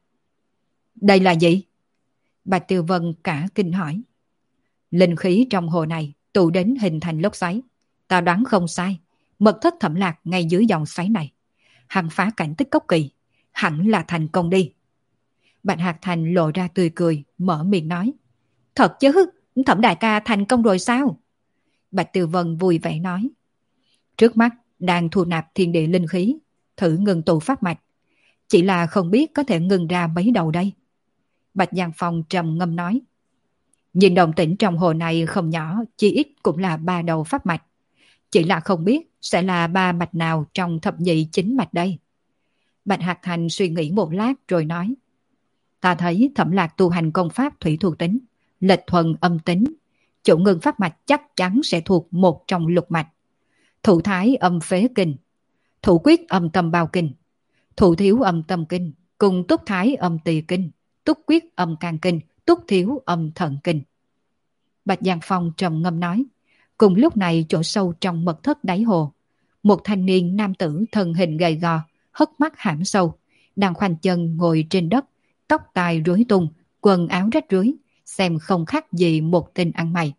Đây là gì? Bạch Tiêu Vân cả kinh hỏi. Linh khí trong hồ này tụ đến hình thành lốc xoáy. Ta đoán không sai, mật thất Thẩm Lạc ngay dưới dòng xoáy này. Hắn phá cảnh Tích Cốc Kỳ, hẳn là thành công đi. Bạch Hạc Thành lộ ra tươi cười, mở miệng nói. Thật chứ, Thẩm đại ca thành công rồi sao? Bạch Tiêu Vân vui vẻ nói. Trước mắt đang thu nạp thiên địa linh khí, thử ngừng tụ pháp mạch. Chỉ là không biết có thể ngừng ra mấy đầu đây. Bạch Giang Phong trầm ngâm nói. Nhìn động tĩnh trong hồ này không nhỏ, chỉ ít cũng là 3 đầu pháp mạch. Chỉ là không biết sẽ là 3 mạch nào trong thập nhị chính mạch đây. Bạch Hạc Thành suy nghĩ một lát rồi nói. Ta thấy Thẩm Lạc tu hành công pháp thủy thuộc tính, lệch thuần âm tính. Chủ ngưng pháp mạch chắc chắn sẽ thuộc một trong lục mạch. Thủ thái âm phế kinh, thủ quyết âm tâm bao kinh, thủ thiếu âm tâm kinh, cùng túc thái âm tỳ kinh, túc quyết âm can kinh, túc thiếu âm thận kinh. Bạch Giang Phong trầm ngâm nói. Cùng lúc này chỗ sâu trong mật thất đáy hồ, một thanh niên nam tử thân hình gầy gò, hất mắt hãm sâu, đang khoanh chân ngồi trên đất, tóc tai rối tung, quần áo rách rưới, xem không khác gì một tên ăn mày.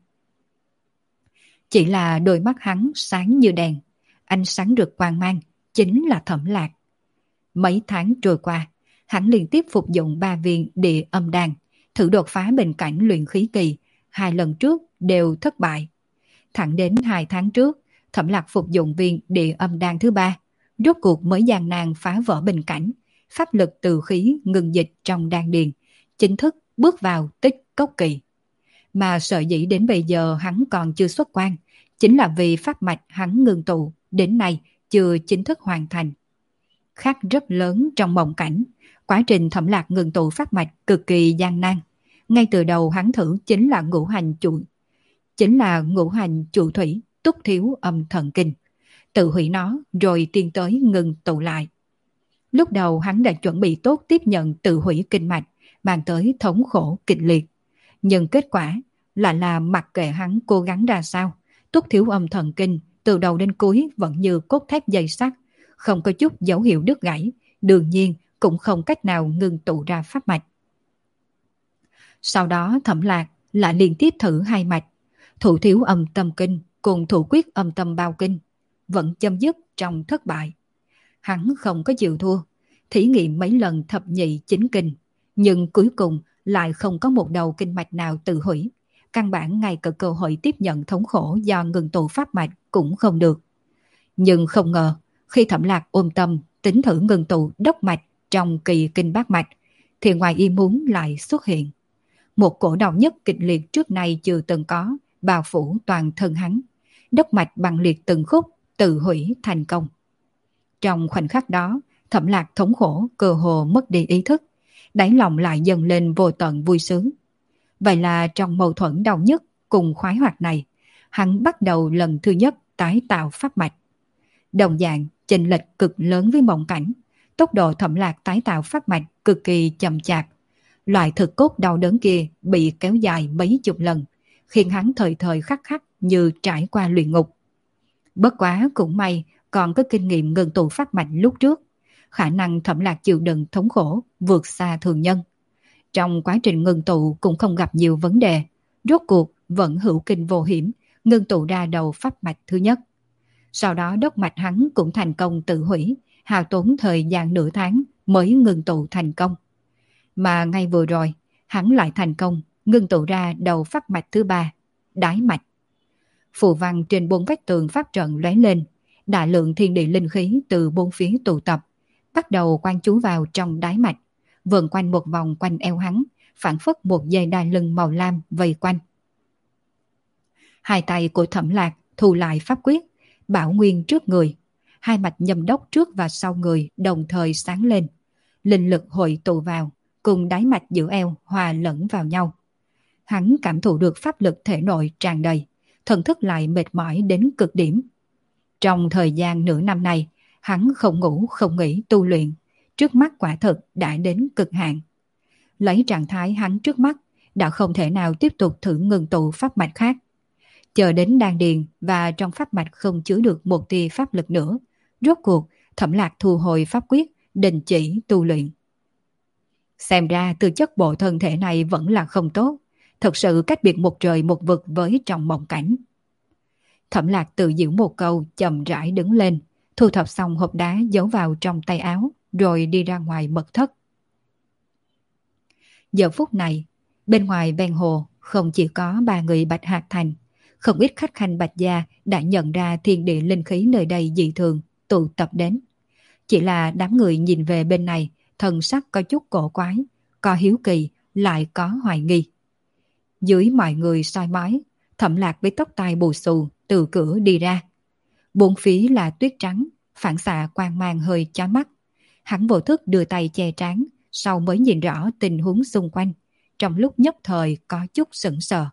Chỉ là đôi mắt hắn sáng như đèn, ánh sáng rực quang mang, chính là Thẩm Lạc. Mấy tháng trôi qua, hắn liên tiếp phục dụng 3 viên địa âm đan, thử đột phá bình cảnh luyện khí kỳ, 2 lần trước đều thất bại. Thẳng đến 2 tháng trước, Thẩm Lạc phục dụng viên địa âm đan thứ 3, rốt cuộc mới gian nan phá vỡ bình cảnh, pháp lực từ khí ngừng dịch trong đan điền, chính thức bước vào Tích Cốc Kỳ. Mà sợ dĩ đến bây giờ hắn còn chưa xuất quan, chính là vì pháp mạch hắn ngừng tụ đến nay chưa chính thức hoàn thành. Khác rất lớn trong mộng cảnh, quá trình Thẩm Lạc ngừng tụ pháp mạch cực kỳ gian nan. Ngay từ đầu hắn thử chính là ngũ hành trụ thủy, túc thiếu âm thần kinh, tự hủy nó rồi tiến tới ngừng tụ lại. Lúc đầu hắn đã chuẩn bị tốt tiếp nhận tự hủy kinh mạch, mang tới thống khổ kịch liệt. Nhưng kết quả là mặc kệ hắn cố gắng ra sao, túc thiếu âm thần kinh từ đầu đến cuối vẫn như cốt thép dây sắt, không có chút dấu hiệu đứt gãy, đương nhiên cũng không cách nào ngừng tụ ra pháp mạch. Sau đó Thẩm Lạc lại liên tiếp thử 2 mạch, thủ thiếu âm tâm kinh cùng thủ quyết âm tâm bao kinh, vẫn chấm dứt trong thất bại. Hắn không có chịu thua, thí nghiệm mấy lần thập nhị chính kinh, nhưng cuối cùng lại không có một đầu kinh mạch nào tự hủy, căn bản ngay cả cơ hội tiếp nhận thống khổ do ngừng tụ pháp mạch cũng không được. Nhưng không ngờ, khi Thẩm Lạc ôm tâm tính thử ngưng tụ đốc mạch trong kỳ kinh bát mạch, thì ngoài ý muốn lại xuất hiện. Một cổ đau nhức kịch liệt trước nay chưa từng có, bao phủ toàn thân hắn. Đốc mạch băng liệt từng khúc, tự hủy thành công. Trong khoảnh khắc đó, Thẩm Lạc thống khổ, cơ hồ mất đi ý thức, đáy lòng lại dâng lên vô tận vui sướng. Vậy là trong mâu thuẫn đau nhức cùng khoái hoạt này, hắn bắt đầu lần thứ nhất tái tạo pháp mạch. Đồng dạng, chênh lệch cực lớn với mộng cảnh, tốc độ Thẩm Lạc tái tạo pháp mạch cực kỳ chậm chạp. Loại thực cốt đau đớn kia bị kéo dài mấy chục lần, khiến hắn thời thời khắc khắc như trải qua luyện ngục. Bất quá cũng may còn có kinh nghiệm ngưng tụ pháp mạch lúc trước, khả năng Thẩm Lạc chịu đựng thống khổ vượt xa thường nhân. Trong quá trình ngưng tụ cũng không gặp nhiều vấn đề, rốt cuộc vẫn hữu kinh vô hiểm, ngưng tụ ra đầu pháp mạch thứ nhất. Sau đó đốc mạch hắn cũng thành công tự hủy, hao tốn thời gian nửa tháng mới ngưng tụ thành công. Mà ngay vừa rồi, hắn lại thành công ngưng tụ ra đầu pháp mạch thứ ba, đái mạch. Phù văn trên bốn vách tường pháp trận lóe lên, đại lượng thiên địa linh khí từ bốn phía tụ tập, bắt đầu quan chú vào trong đái mạch, vần quanh một vòng quanh eo hắn, phản phất một dây đai lưng màu lam vây quanh. Hai tay của Thẩm Lạc thu lại pháp quyết, bảo nguyên trước người, hai mạch nhâm đốc trước và sau người đồng thời sáng lên, linh lực hội tụ vào, cùng đáy mạch giữa eo hòa lẫn vào nhau. Hắn cảm thụ được pháp lực thể nội tràn đầy, thần thức lại mệt mỏi đến cực điểm. Trong thời gian nửa năm này, hắn không ngủ không nghỉ tu luyện, trước mắt quả thực đã đến cực hạn. Lấy trạng thái hắn trước mắt, đã không thể nào tiếp tục thử ngừng tụ pháp mạch khác. Chờ đến đan điền và trong pháp mạch không chứa được một tia pháp lực nữa, rốt cuộc Thẩm Lạc thu hồi pháp quyết, đình chỉ tu luyện. Xem ra tư chất bộ thân thể này vẫn là không tốt, thật sự cách biệt một trời một vực với trong mộng cảnh. Thẩm Lạc tự giễu một câu, chậm rãi đứng lên, thu thập xong hộp đá giấu vào trong tay áo, rồi đi ra ngoài mật thất. Giờ phút này, bên ngoài ven hồ không chỉ có ba người Bạch Hạc Thành, không ít khách khanh Bạch gia đã nhận ra thiên địa linh khí nơi đây dị thường, tụ tập đến. Chỉ là đám người nhìn về bên này, thần sắc có chút cổ quái, có hiếu kỳ, lại có hoài nghi. Dưới mọi người soi mói, Thẩm Lạc với tóc tai bù xù từ cửa đi ra. Bốn phía là tuyết trắng, phản xạ quang mang hơi chói mắt. Hắn vô thức đưa tay che trán, sau mới nhìn rõ tình huống xung quanh, trong lúc nhất thời có chút sững sờ.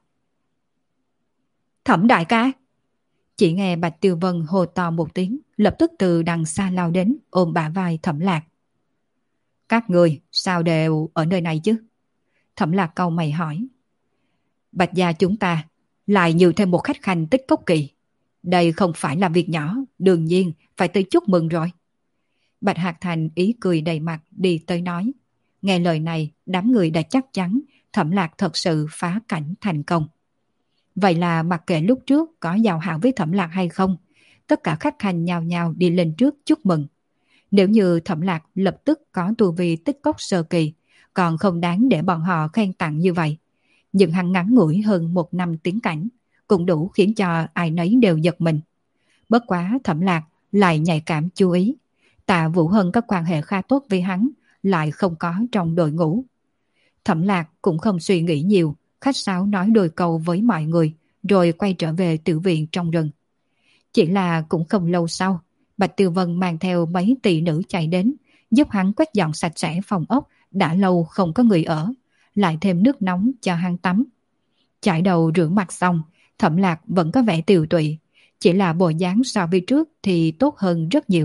Thẩm đại ca! Chỉ nghe Bạch Tiêu Vân hô to một tiếng, lập tức từ đằng xa lao đến, ôm bả vai Thẩm Lạc. Các người sao đều ở nơi này chứ? Thẩm Lạc cau mày hỏi. Bạch gia chúng ta lại nhiều thêm một khách khanh Tích Cốc Kỳ. Đây không phải là việc nhỏ, đương nhiên phải tới chúc mừng rồi. Bạch Hạc Thành ý cười đầy mặt đi tới nói. Nghe lời này, đám người đã chắc chắn Thẩm Lạc thật sự phá cảnh thành công. Vậy là mặc kệ lúc trước có giao hảo với Thẩm Lạc hay không, tất cả khách khanh nhao nhao đi lên trước chúc mừng. Nếu như Thẩm Lạc lập tức có tu vi Tích Cốc sơ kỳ, còn không đáng để bọn họ khen tặng như vậy. Nhưng hắn ngắn ngủi hơn một năm tiến cảnh, cũng đủ khiến cho ai nấy đều giật mình. Bất quá Thẩm Lạc lại nhạy cảm chú ý, Tạ Vũ Hân có quan hệ khá tốt với hắn, lại không có trong đội ngũ. Thẩm Lạc cũng không suy nghĩ nhiều, khách sáo nói đôi câu với mọi người, rồi quay trở về tiểu viện trong rừng. Chỉ là cũng không lâu sau, Bạch Tiêu Vân mang theo mấy tỷ nữ chạy đến, giúp hắn quét dọn sạch sẽ phòng ốc đã lâu không có người ở, lại thêm nước nóng cho hắn tắm. Chải đầu rửa mặt xong, Thẩm Lạc vẫn có vẻ tiều tụy, chỉ là bộ dáng so với trước thì tốt hơn rất nhiều.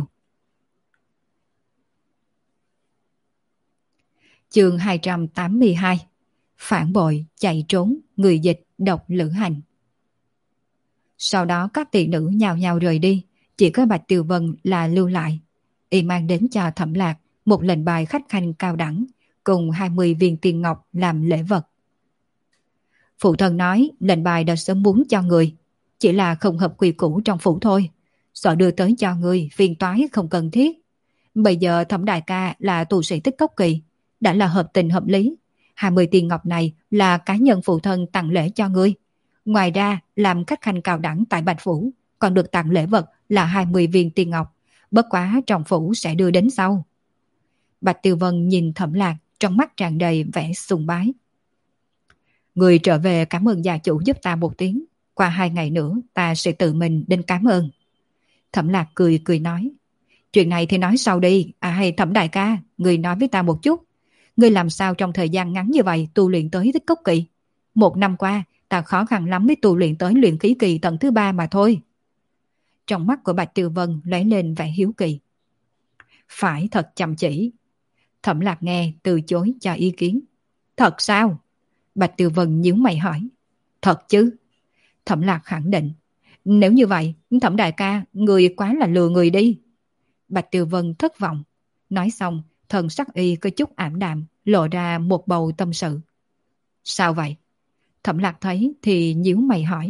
Chương 282. Phản bội, chạy trốn, người dịch, độc lữ hành. Sau đó các tỷ nữ nhào nhào rời đi, chỉ có Bạch Tiêu Vân là lưu lại. Y mang đến cho Thẩm Lạc một lệnh bài khách khanh cao đẳng, cùng 20 viên tiền ngọc làm lễ vật. Phụ thân nói lệnh bài đã sớm muốn cho người, chỉ là không hợp quy củ trong phủ thôi, sợ đưa tới cho người phiền toái không cần thiết. Bây giờ Thẩm đại ca là tu sĩ Tích Cốc Kỳ, đã là hợp tình hợp lý. 20 tiền ngọc này là cá nhân phụ thân tặng lễ cho ngươi. Ngoài ra làm khách khanh cao đẳng tại Bạch Phủ, còn được tặng lễ vật là 20 viên tiền ngọc, Bất quá trong phủ sẽ đưa đến sau. Bạch Tiêu Vân nhìn Thẩm Lạc, trong mắt tràn đầy vẻ sùng bái. Người trở về cảm ơn gia chủ giúp ta một tiếng. Qua 2 ngày nữa ta sẽ tự mình đến cảm ơn. Thẩm Lạc cười cười nói. Chuyện này thì nói sau đi. À hay Thẩm đại ca, người nói với ta một chút. Người làm sao trong thời gian ngắn như vậy tu luyện tới tích cốc kỳ? 1 năm qua ta khó khăn lắm mới tu luyện tới luyện khí kỳ tầng thứ 3 mà thôi. Trong mắt của Bạch Tiêu Vân lóe lên vẻ hiếu kỳ. Phải thật chăm chỉ. Thẩm Lạc nghe từ chối cho ý kiến. Thật sao? Bạch Tiêu Vân nhíu mày hỏi. Thật chứ? Thẩm Lạc khẳng định. Nếu như vậy, Thẩm đại ca, người quá là lừa người đi. Bạch Tiêu Vân thất vọng. Nói xong, thần sắc y có chút ảm đạm, lộ ra một bầu tâm sự. Sao vậy? Thẩm Lạc thấy thì nhíu mày hỏi.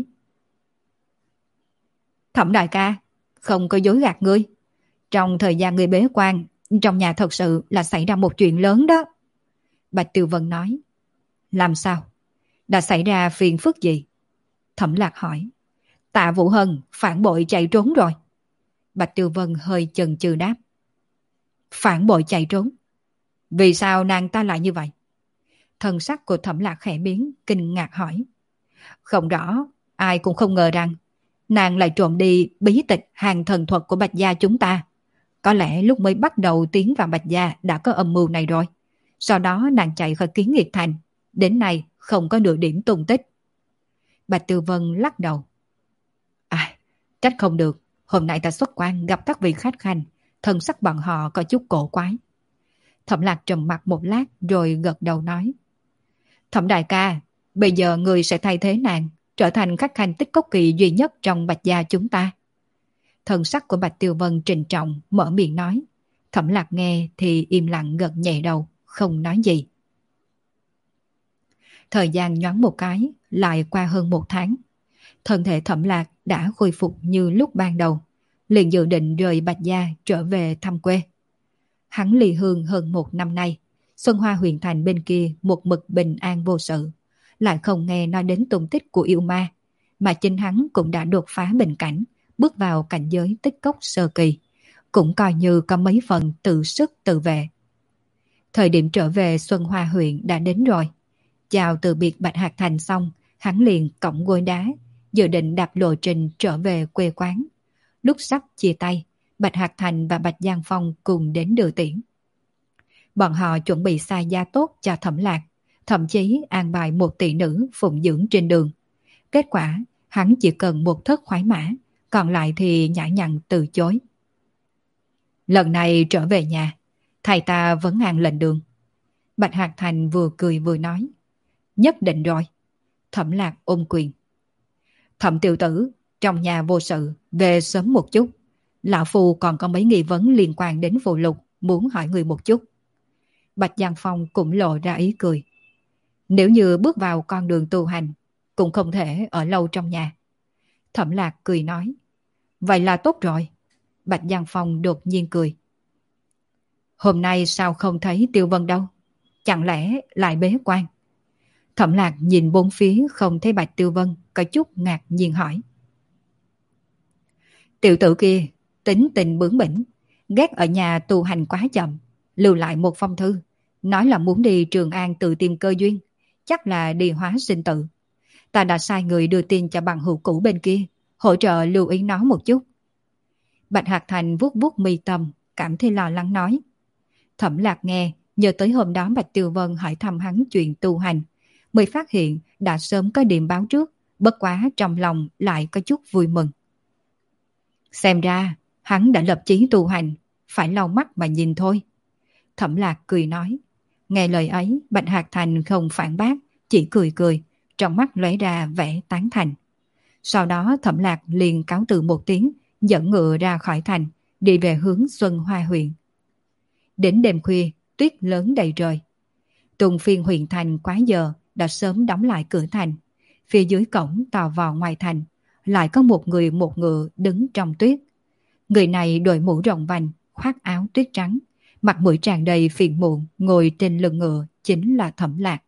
Thẩm đại ca, không có dối gạt ngươi. Trong thời gian ngươi bế quan, trong nhà thật sự là xảy ra một chuyện lớn đó. Bạch Tiêu Vân nói. Làm sao? Đã xảy ra phiền phức gì? Thẩm Lạc hỏi. Tạ Vũ Hân phản bội chạy trốn rồi. Bạch Tiêu Vân hơi chần chừ đáp. Phản bội chạy trốn? Vì sao nàng ta lại như vậy? Thần sắc của Thẩm Lạc khẽ biến, kinh ngạc hỏi. Không rõ, ai cũng không ngờ rằng nàng lại trộm đi bí tịch hàng thần thuật của Bạch gia chúng ta. Có lẽ lúc mới bắt đầu tiến vào Bạch gia đã có âm mưu này rồi. Sau đó nàng chạy khỏi Kiến Nghiệp Thành, đến nay không có nửa điểm tung tích. Bạch Tiêu Vân lắc đầu. À, trách không được, hôm nay ta xuất quan gặp các vị khách khanh, thân sắc bọn họ có chút cổ quái. Thẩm Lạc trầm mặt một lát rồi gật đầu nói. Thẩm đại ca, bây giờ người sẽ thay thế nàng, trở thành khách khanh tích cốc kỳ duy nhất trong Bạch gia chúng ta. Thần sắc của Bạch Tiêu Vân trịnh trọng mở miệng nói. Thẩm Lạc nghe thì im lặng gật nhẹ đầu, không nói gì. Thời gian nhoáng một cái, lại qua hơn 1 tháng. Thân thể Thẩm Lạc đã khôi phục như lúc ban đầu, liền dự định rời Bạch gia trở về thăm quê. Hắn ly hương hơn 1 năm nay, Xuân Hoa huyện thành bên kia một mực bình an vô sự, lại không nghe nói đến tung tích của yêu ma, mà chính hắn cũng đã đột phá bình cảnh, bước vào cảnh giới tích cốc sơ kỳ, cũng coi như có mấy phần tự sức tự vệ. Thời điểm trở về Xuân Hoa huyện đã đến rồi. Chào từ biệt Bạch Hạc Thành xong, hắn liền cõng gối đá, dự định đạp lộ trình trở về quê quán. Lúc sắp chia tay, Bạch Hạc Thành và Bạch Giang Phong cùng đến đưa tiễn. Bọn họ chuẩn bị xa gia tốt cho Thẩm Lạc, thậm chí an bài một tỷ nữ phụng dưỡng trên đường. Kết quả, hắn chỉ cần một thất khoái mã, còn lại thì nhã nhặn từ chối. Lần này trở về nhà, thầy ta vẫn an lệnh đường. Bạch Hạc Thành vừa cười vừa nói. Nhất định rồi. Thẩm Lạc ôm quyền. Thẩm tiểu tử, trong nhà vô sự, về sớm một chút. Lão Phu còn có mấy nghi vấn liên quan đến phụ lục, muốn hỏi người một chút. Bạch Giang Phong cũng lộ ra ý cười. Nếu như bước vào con đường tu hành, cũng không thể ở lâu trong nhà. Thẩm Lạc cười nói. Vậy là tốt rồi. Bạch Giang Phong đột nhiên cười. Hôm nay sao không thấy Tiêu Vân đâu? Chẳng lẽ lại bế quan? Thẩm Lạc nhìn bốn phía không thấy Bạch Tiêu Vân, có chút ngạc nhiên hỏi. Tiểu tử kia tính tình bướng bỉnh, ghét ở nhà tu hành quá chậm, lưu lại một phong thư, nói là muốn đi Trường An tự tìm cơ duyên, chắc là đi hóa sinh tự. Ta đã sai người đưa tin cho bằng hữu cũ bên kia, hỗ trợ lưu ý nó một chút. Bạch Hạc Thành vuốt vuốt mi tâm, cảm thấy lo lắng nói. Thẩm Lạc nghe, nhớ tới hôm đó Bạch Tiêu Vân hỏi thăm hắn chuyện tu hành, mới phát hiện đã sớm có điểm báo trước, bất quá trong lòng lại có chút vui mừng. Xem ra, hắn đã lập chí tu hành, phải lau mắt mà nhìn thôi. Thẩm Lạc cười nói. Nghe lời ấy, Bạch Hạc Thành không phản bác, chỉ cười cười, trong mắt lóe ra vẻ tán thành. Sau đó Thẩm Lạc liền cáo từ một tiếng, dẫn ngựa ra khỏi thành, đi về hướng Xuân Hoa huyện. Đến đêm khuya, tuyết lớn đầy trời. Tuần phiên huyện thành quá giờ đã sớm đóng lại cửa thành. Phía dưới cổng tò vò ngoài thành, lại có một người một ngựa đứng trong tuyết. Người này đội mũ rộng vành, khoác áo tuyết trắng, mặt mũi tràn đầy phiền muộn, ngồi trên lưng ngựa chính là Thẩm Lạc.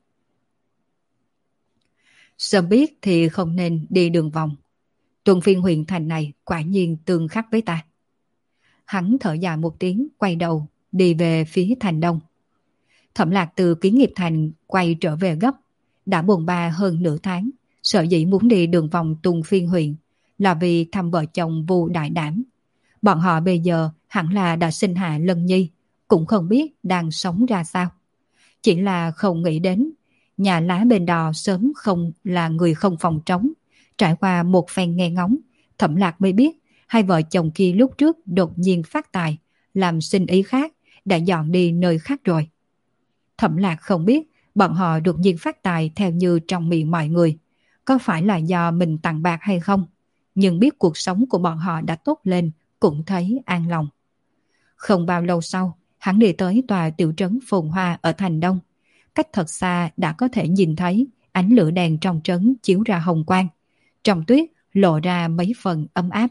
Sớm biết thì không nên đi đường vòng. Tuần phiên huyện thành này quả nhiên tương khắc với ta. Hắn thở dài một tiếng, quay đầu, đi về phía thành đông. Thẩm Lạc từ Kiến Nghiệp Thành quay trở về gấp, đã buồn ba hơn nửa tháng, sợ dĩ muốn đi đường vòng Tùng Phiên huyện, là vì thăm vợ chồng Vu Đại Đảm. Bọn họ bây giờ hẳn là đã sinh hạ lân nhi, cũng không biết đang sống ra sao. Chỉ là không nghĩ đến, nhà lá bên đò sớm không là người không phòng trống. Trải qua một phen nghe ngóng, Thẩm Lạc mới biết hai vợ chồng kia lúc trước đột nhiên phát tài, làm sinh ý khác, đã dọn đi nơi khác rồi. Thẩm Lạc không biết bọn họ đột nhiên phát tài theo như trong miệng mọi người, có phải là do mình tặng bạc hay không, nhưng biết cuộc sống của bọn họ đã tốt lên, cũng thấy an lòng. Không bao lâu sau, hắn đi tới tòa tiểu trấn phồn hoa ở thành Đông. Cách thật xa đã có thể nhìn thấy ánh lửa đèn trong trấn chiếu ra hồng quang. Trong tuyết lộ ra mấy phần ấm áp.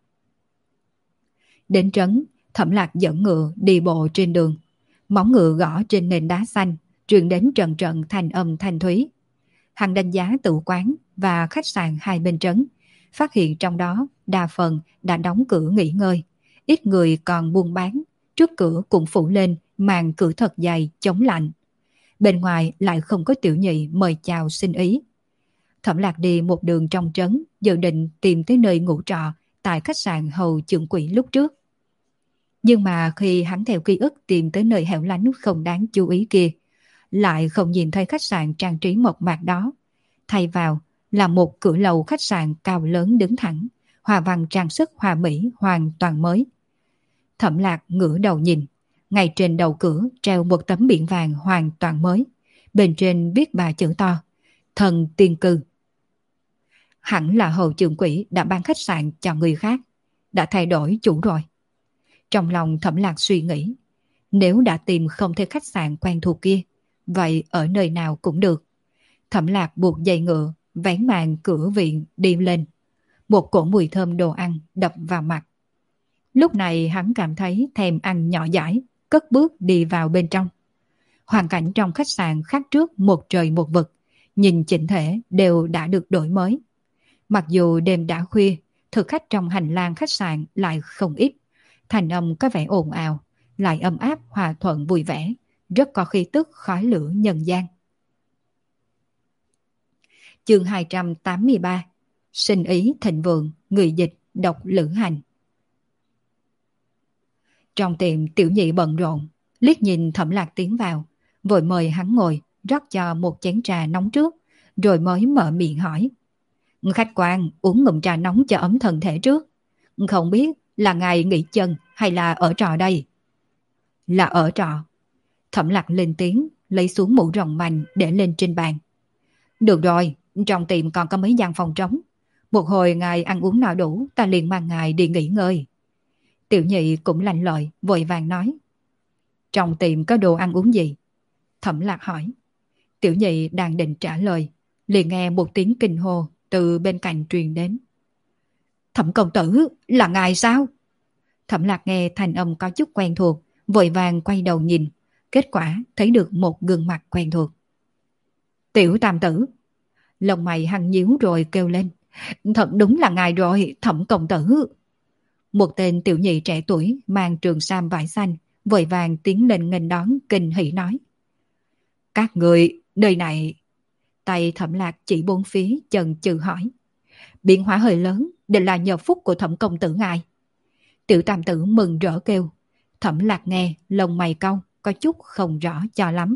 Đến trấn, Thẩm Lạc dẫn ngựa đi bộ trên đường. Móng ngựa gõ trên nền đá xanh, truyền đến trận trận thanh âm thanh thúy. Hắn đánh giá tử quán và khách sạn hai bên trấn, phát hiện trong đó đa phần đã đóng cửa nghỉ ngơi, ít người còn buôn bán, trước cửa cũng phủ lên màn cửa thật dày chống lạnh. Bên ngoài lại không có tiểu nhị mời chào xin ý. Thẩm Lạc đi một đường trong trấn, dự định tìm tới nơi ngủ trọ tại khách sạn Hầu Trưởng Quỹ lúc trước. Nhưng mà khi hắn theo ký ức tìm tới nơi hẻo lánh không đáng chú ý kia, lại không nhìn thấy khách sạn trang trí mộc mạc đó. Thay vào là một cửa lầu khách sạn cao lớn đứng thẳng, hoa văn trang sức hoa mỹ hoàn toàn mới. Thẩm Lạc ngửa đầu nhìn, ngay trên đầu cửa treo một tấm biển vàng hoàn toàn mới, bên trên viết ba chữ to: Thần Tiên Cư. Hẳn là Hầu Trưởng Quỹ đã bán khách sạn cho người khác, đã thay đổi chủ rồi. Trong lòng Thẩm Lạc suy nghĩ, nếu đã tìm không thấy khách sạn quen thuộc kia, vậy ở nơi nào cũng được. Thẩm Lạc buộc dây ngựa, vén màn cửa viện đi lên. Một cỗ mùi thơm đồ ăn đập vào mặt. Lúc này hắn cảm thấy thèm ăn nhỏ dãi, cất bước đi vào bên trong. Hoàn cảnh trong khách sạn khác trước một trời một vực, nhìn chỉnh thể đều đã được đổi mới. Mặc dù đêm đã khuya, thực khách trong hành lang khách sạn lại không ít. Thành âm có vẻ ồn ào, lại ấm áp hòa thuận vui vẻ, rất có khí tức khói lửa nhân gian. Chương 283: Sinh ý thịnh vượng, người dịch độc lữ hành. Trong tiệm tiểu nhị bận rộn, liếc nhìn Thẩm Lạc tiến vào, vội mời hắn ngồi, rót cho một chén trà nóng trước, rồi mới mở miệng hỏi: Khách quan uống ngụm trà nóng cho ấm thân thể trước. Không biết là ngài nghỉ chân hay là ở trọ đây? Là ở trọ. Thẩm Lạc lên tiếng, lấy xuống mũ rồng mành để lên trên bàn. Được rồi, trong tiệm còn có mấy gian phòng trống. Một hồi ngài ăn uống no đủ, ta liền mang ngài đi nghỉ ngơi. Tiểu nhị cũng lành lợi, vội vàng nói. Trong tiệm có đồ ăn uống gì? Thẩm Lạc hỏi. Tiểu nhị đang định trả lời, liền nghe một tiếng kinh hô từ bên cạnh truyền đến. Thẩm công tử, là ngài sao? Thẩm Lạc nghe thanh âm có chút quen thuộc, vội vàng quay đầu nhìn, kết quả thấy được một gương mặt quen thuộc. Tiểu tam tử. Lông mày hằn nhíu rồi kêu lên. Thật đúng là ngài rồi, Thẩm công tử. Một tên tiểu nhị trẻ tuổi mang trường sam vải xanh, vội vàng tiến lên nghênh đón, kinh hỉ nói. Các người, nơi này... Tay Thẩm Lạc chỉ bốn phía chần chừ hỏi. Biến hóa hơi lớn, đều là nhờ phúc của Thẩm công tử ngài. Tiểu tam tử mừng rỡ kêu. Thẩm Lạc nghe, lông mày cau, có chút không rõ cho lắm.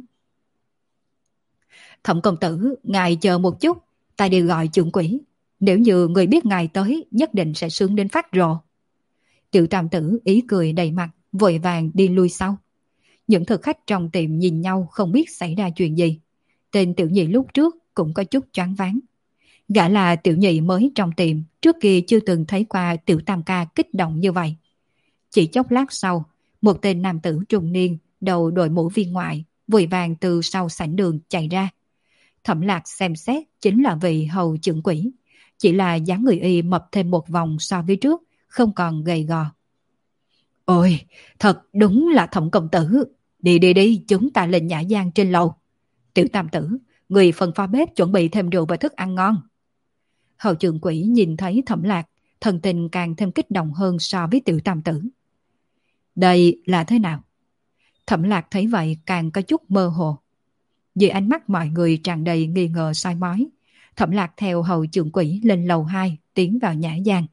Thẩm công tử, ngài chờ một chút, ta đi gọi trưởng quỹ. Nếu như người biết ngài tới, nhất định sẽ sướng đến phát rồ. Tiểu tam tử ý cười đầy mặt, vội vàng đi lui sau. Những thực khách trong tiệm nhìn nhau không biết xảy ra chuyện gì. Tên tiểu nhị lúc trước cũng có chút choáng váng. Gã là tiểu nhị mới trong tiệm, trước kia chưa từng thấy qua tiểu tam ca kích động như vậy. Chỉ chốc lát sau, một tên nam tử trung niên, đầu đội mũ viên ngoại, vội vàng từ sau sảnh đường chạy ra. Thẩm Lạc xem xét chính là vị hầu trưởng quỹ, chỉ là dáng người y mập thêm một vòng so với trước, không còn gầy gò. Ôi, thật đúng là Thẩm công tử. Đi đi đi, chúng ta lên nhã gian trên lầu. Tiểu tam tử, người phân phó bếp chuẩn bị thêm rượu và thức ăn ngon. Hầu trưởng quỹ nhìn thấy Thẩm Lạc, thần tình càng thêm kích động hơn so với tiểu tam tử. Đây là thế nào? Thẩm Lạc thấy vậy càng có chút mơ hồ. Dưới ánh mắt mọi người tràn đầy nghi ngờ soi mói, Thẩm Lạc theo hầu trưởng quỹ lên lầu 2 tiến vào nhã gian.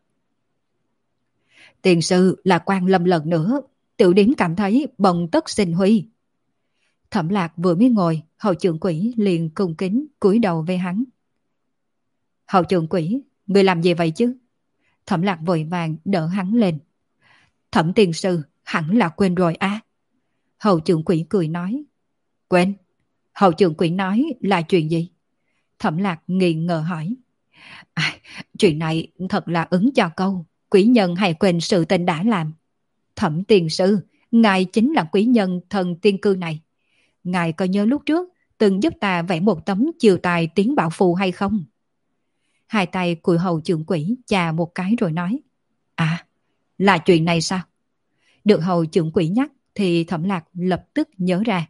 Tiền sư là Quan Lâm lần nữa, tiểu điếm cảm thấy bần tất sinh huy. Thẩm Lạc vừa mới ngồi, hầu trưởng quỹ liền cung kính cúi đầu với hắn. Hầu trưởng quỹ, người làm gì vậy chứ? Thẩm Lạc vội vàng đỡ hắn lên. Thẩm tiền sư hẳn là quên rồi à? Hầu trưởng quỹ cười nói. Quên? Hầu trưởng quỹ nói là chuyện gì? Thẩm Lạc nghi ngờ hỏi. À, chuyện này thật là ứng cho câu. Quý nhân hãy quên sự tình đã làm. Thẩm tiền sư, ngài chính là quý nhân thần tiên cư này. Ngài có nhớ lúc trước từng giúp ta vẽ một tấm chiều tài tiến bảo phù hay không? Hai tay cùi hầu trưởng quỹ chà một cái rồi nói. À, là chuyện này sao? Được hầu trưởng quỹ nhắc thì Thẩm Lạc lập tức nhớ ra.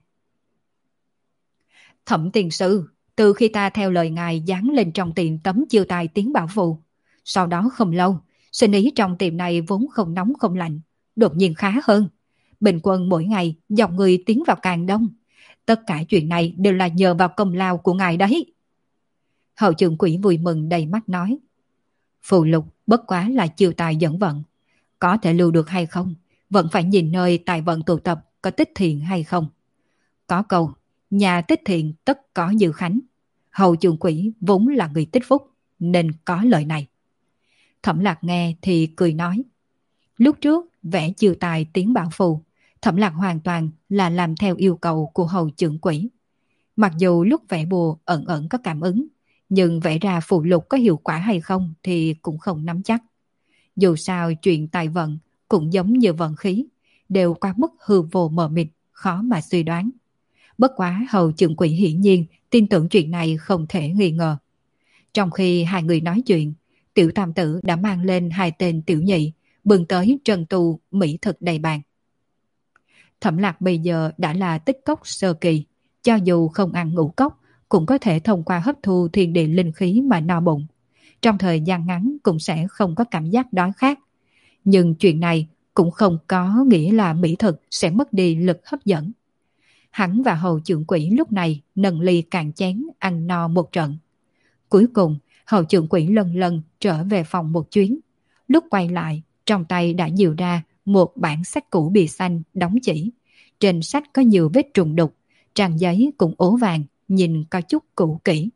Thẩm tiền sư, từ khi ta theo lời ngài dán lên trong tiệm tấm chiêu tài tiến bảo phù, sau đó không lâu, sinh ý trong tiệm này vốn không nóng không lạnh, đột nhiên khá hơn. Bình quân mỗi ngày dòng người tiến vào càng đông. Tất cả chuyện này đều là nhờ vào công lao của ngài đấy. Hậu trưởng quỹ vui mừng đầy mắt nói. Phù lục bất quá là chiêu tài dẫn vận. Có thể lưu được hay không, vẫn phải nhìn nơi tài vận tụ tập có tích thiện hay không. Có câu, nhà tích thiện tất có dư khánh. Hầu trưởng quỹ vốn là người tích phúc, nên có lời này. Thẩm Lạc nghe thì cười nói. Lúc trước vẽ chiêu tài tiến bảo phù, Thẩm Lạc hoàn toàn là làm theo yêu cầu của hầu trưởng quỹ. Mặc dù lúc vẽ bùa ẩn ẩn có cảm ứng, nhưng vẽ ra phù lục có hiệu quả hay không thì cũng không nắm chắc. Dù sao chuyện tài vận cũng giống như vận khí, đều quá mức hư vô mờ mịt, khó mà suy đoán. Bất quá hầu trưởng quỹ hiển nhiên tin tưởng chuyện này không thể nghi ngờ. Trong khi hai người nói chuyện, tiểu tam tử đã mang lên hai tên tiểu nhị, bưng tới trần tu mỹ thực đầy bàn. Thẩm Lạc bây giờ đã là tích cốc sơ kỳ, cho dù không ăn ngũ cốc, cũng có thể thông qua hấp thu thiên địa linh khí mà no bụng. Trong thời gian ngắn cũng sẽ không có cảm giác đói khát. Nhưng chuyện này cũng không có nghĩa là mỹ thực sẽ mất đi lực hấp dẫn. Hắn và hầu trưởng quỹ lúc này nâng ly cạn chén ăn no một trận. Cuối cùng, hầu trưởng quỹ lần lần trở về phòng một chuyến. Lúc quay lại, trong tay đã nhiều ra một bản sách cũ bìa xanh đóng chỉ. Trên sách có nhiều vết trùng đục, trang giấy cũng ố vàng, nhìn có chút cũ kỹ.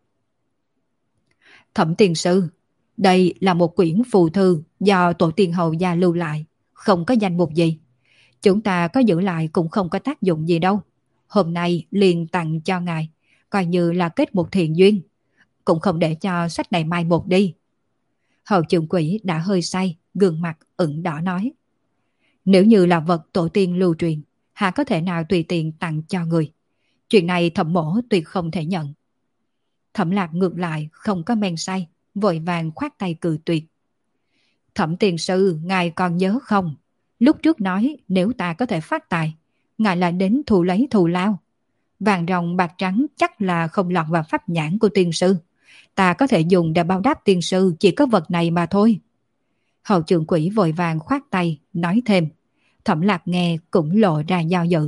Thẩm tiền sư, đây là một quyển phù thư do tổ tiên hầu gia lưu lại, không có danh mục gì. Chúng ta có giữ lại cũng không có tác dụng gì đâu. Hôm nay liền tặng cho ngài, coi như là kết một thiện duyên. Cũng không để cho sách này mai một đi. Hầu trưởng quỹ đã hơi say, gương mặt ửng đỏ nói. Nếu như là vật tổ tiên lưu truyền, hạ có thể nào tùy tiện tặng cho người. Chuyện này Thẩm mỗ tuyệt không thể nhận. Thẩm Lạc ngược lại không có men say, vội vàng khoát tay cự tuyệt. Thẩm tiền sư, ngài còn nhớ không? Lúc trước nói nếu ta có thể phát tài, ngài lại đến thu lấy thù lao. Vàng ròng bạc trắng chắc là không lọt vào pháp nhãn của tiên sư. Ta có thể dùng để báo đáp tiên sư chỉ có vật này mà thôi. Hầu trưởng quỹ vội vàng khoát tay, nói thêm. Thẩm Lạc nghe cũng lộ ra do dự.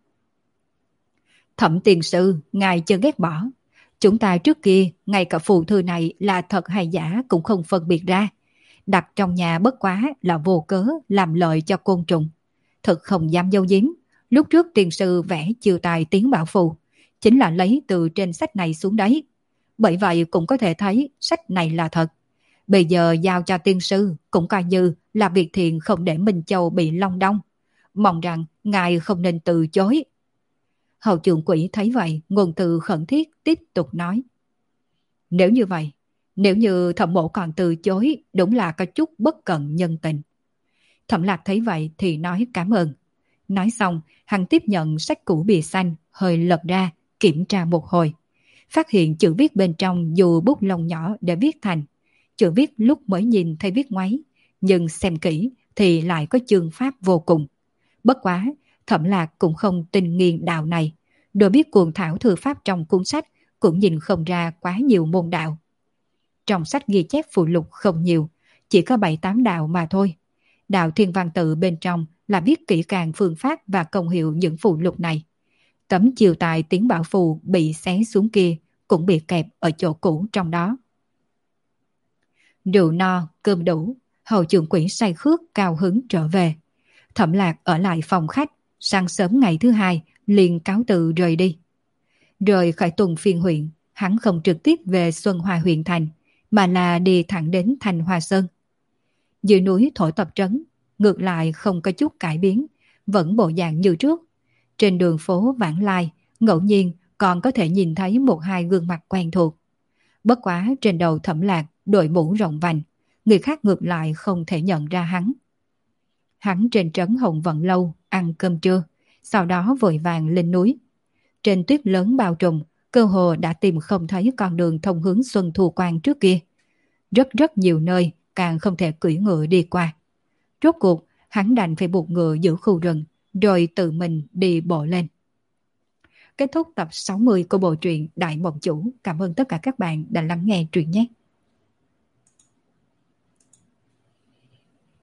Thẩm tiền sư, ngài chưa ghét bỏ. Chúng ta trước kia, ngay cả phù thư này là thật hay giả cũng không phân biệt ra. Đặt trong nhà bất quá là vô cớ làm lợi cho côn trùng. Thật không dám giấu giếm. Lúc trước tiền sư vẽ chiêu tài tiến bảo phù, chính là lấy từ trên sách này xuống đấy. Bởi vậy cũng có thể thấy sách này là thật. Bây giờ giao cho tiên sư cũng coi như là việc thiện không để Minh Châu bị long đong. Mong rằng ngài không nên từ chối. Hầu trưởng quỹ thấy vậy, ngôn từ khẩn thiết tiếp tục nói. Nếu như vậy, nếu như Thẩm mỗ còn từ chối, đúng là có chút bất cận nhân tình. Thẩm Lạc thấy vậy thì nói cảm ơn. Nói xong, hắn tiếp nhận sách cũ bìa xanh, hơi lật ra, kiểm tra một hồi. Phát hiện chữ viết bên trong dù bút lông nhỏ để viết thành. Chữ viết lúc mới nhìn thấy viết ngoáy, nhưng xem kỹ thì lại có chương pháp vô cùng. Bất quá, Thẩm Lạc cũng không tin nghiền đạo này. Đồ biết cuồng thảo thư pháp trong cuốn sách cũng nhìn không ra quá nhiều môn đạo. Trong sách ghi chép phụ lục không nhiều, chỉ có 7-8 đạo mà thôi. Đạo thiên văn tự bên trong là biết kỹ càng phương pháp và công hiệu những phù lục này. Tấm chiều tài tiến bảo phù bị xé xuống kia cũng bị kẹp ở chỗ cũ trong đó. Rượu no, cơm đủ, hầu trưởng quỹ say khước cao hứng trở về. Thẩm Lạc ở lại phòng khách, sáng sớm ngày thứ hai liền cáo từ rời đi. Rời khỏi tuần phiên huyện, hắn không trực tiếp về Xuân Hoa huyện thành, mà là đi thẳng đến thành Hoa Sơn. Dưới núi thổi tập trấn, ngược lại không có chút cải biến, vẫn bộ dạng như trước. Trên đường phố vãng lai, ngẫu nhiên còn có thể nhìn thấy một hai gương mặt quen thuộc. Bất quá trên đầu Thẩm Lạc đội mũ rộng vành, người khác ngược lại không thể nhận ra hắn. Hắn trên trấn Hồng Vận Lâu ăn cơm trưa, sau đó vội vàng lên núi. Trên tuyết lớn bao trùm, cơ hồ đã tìm không thấy con đường thông hướng Xuân Thu Quan trước kia. Rất nhiều nơi càng không thể cưỡi ngựa đi qua. Rốt cuộc, hắn đành phải buộc ngựa giữ khu rừng, rồi tự mình đi bộ lên. Kết thúc tập 60 của bộ truyện Đại Mộng Chủ. Cảm ơn tất cả các bạn đã lắng nghe truyện nhé.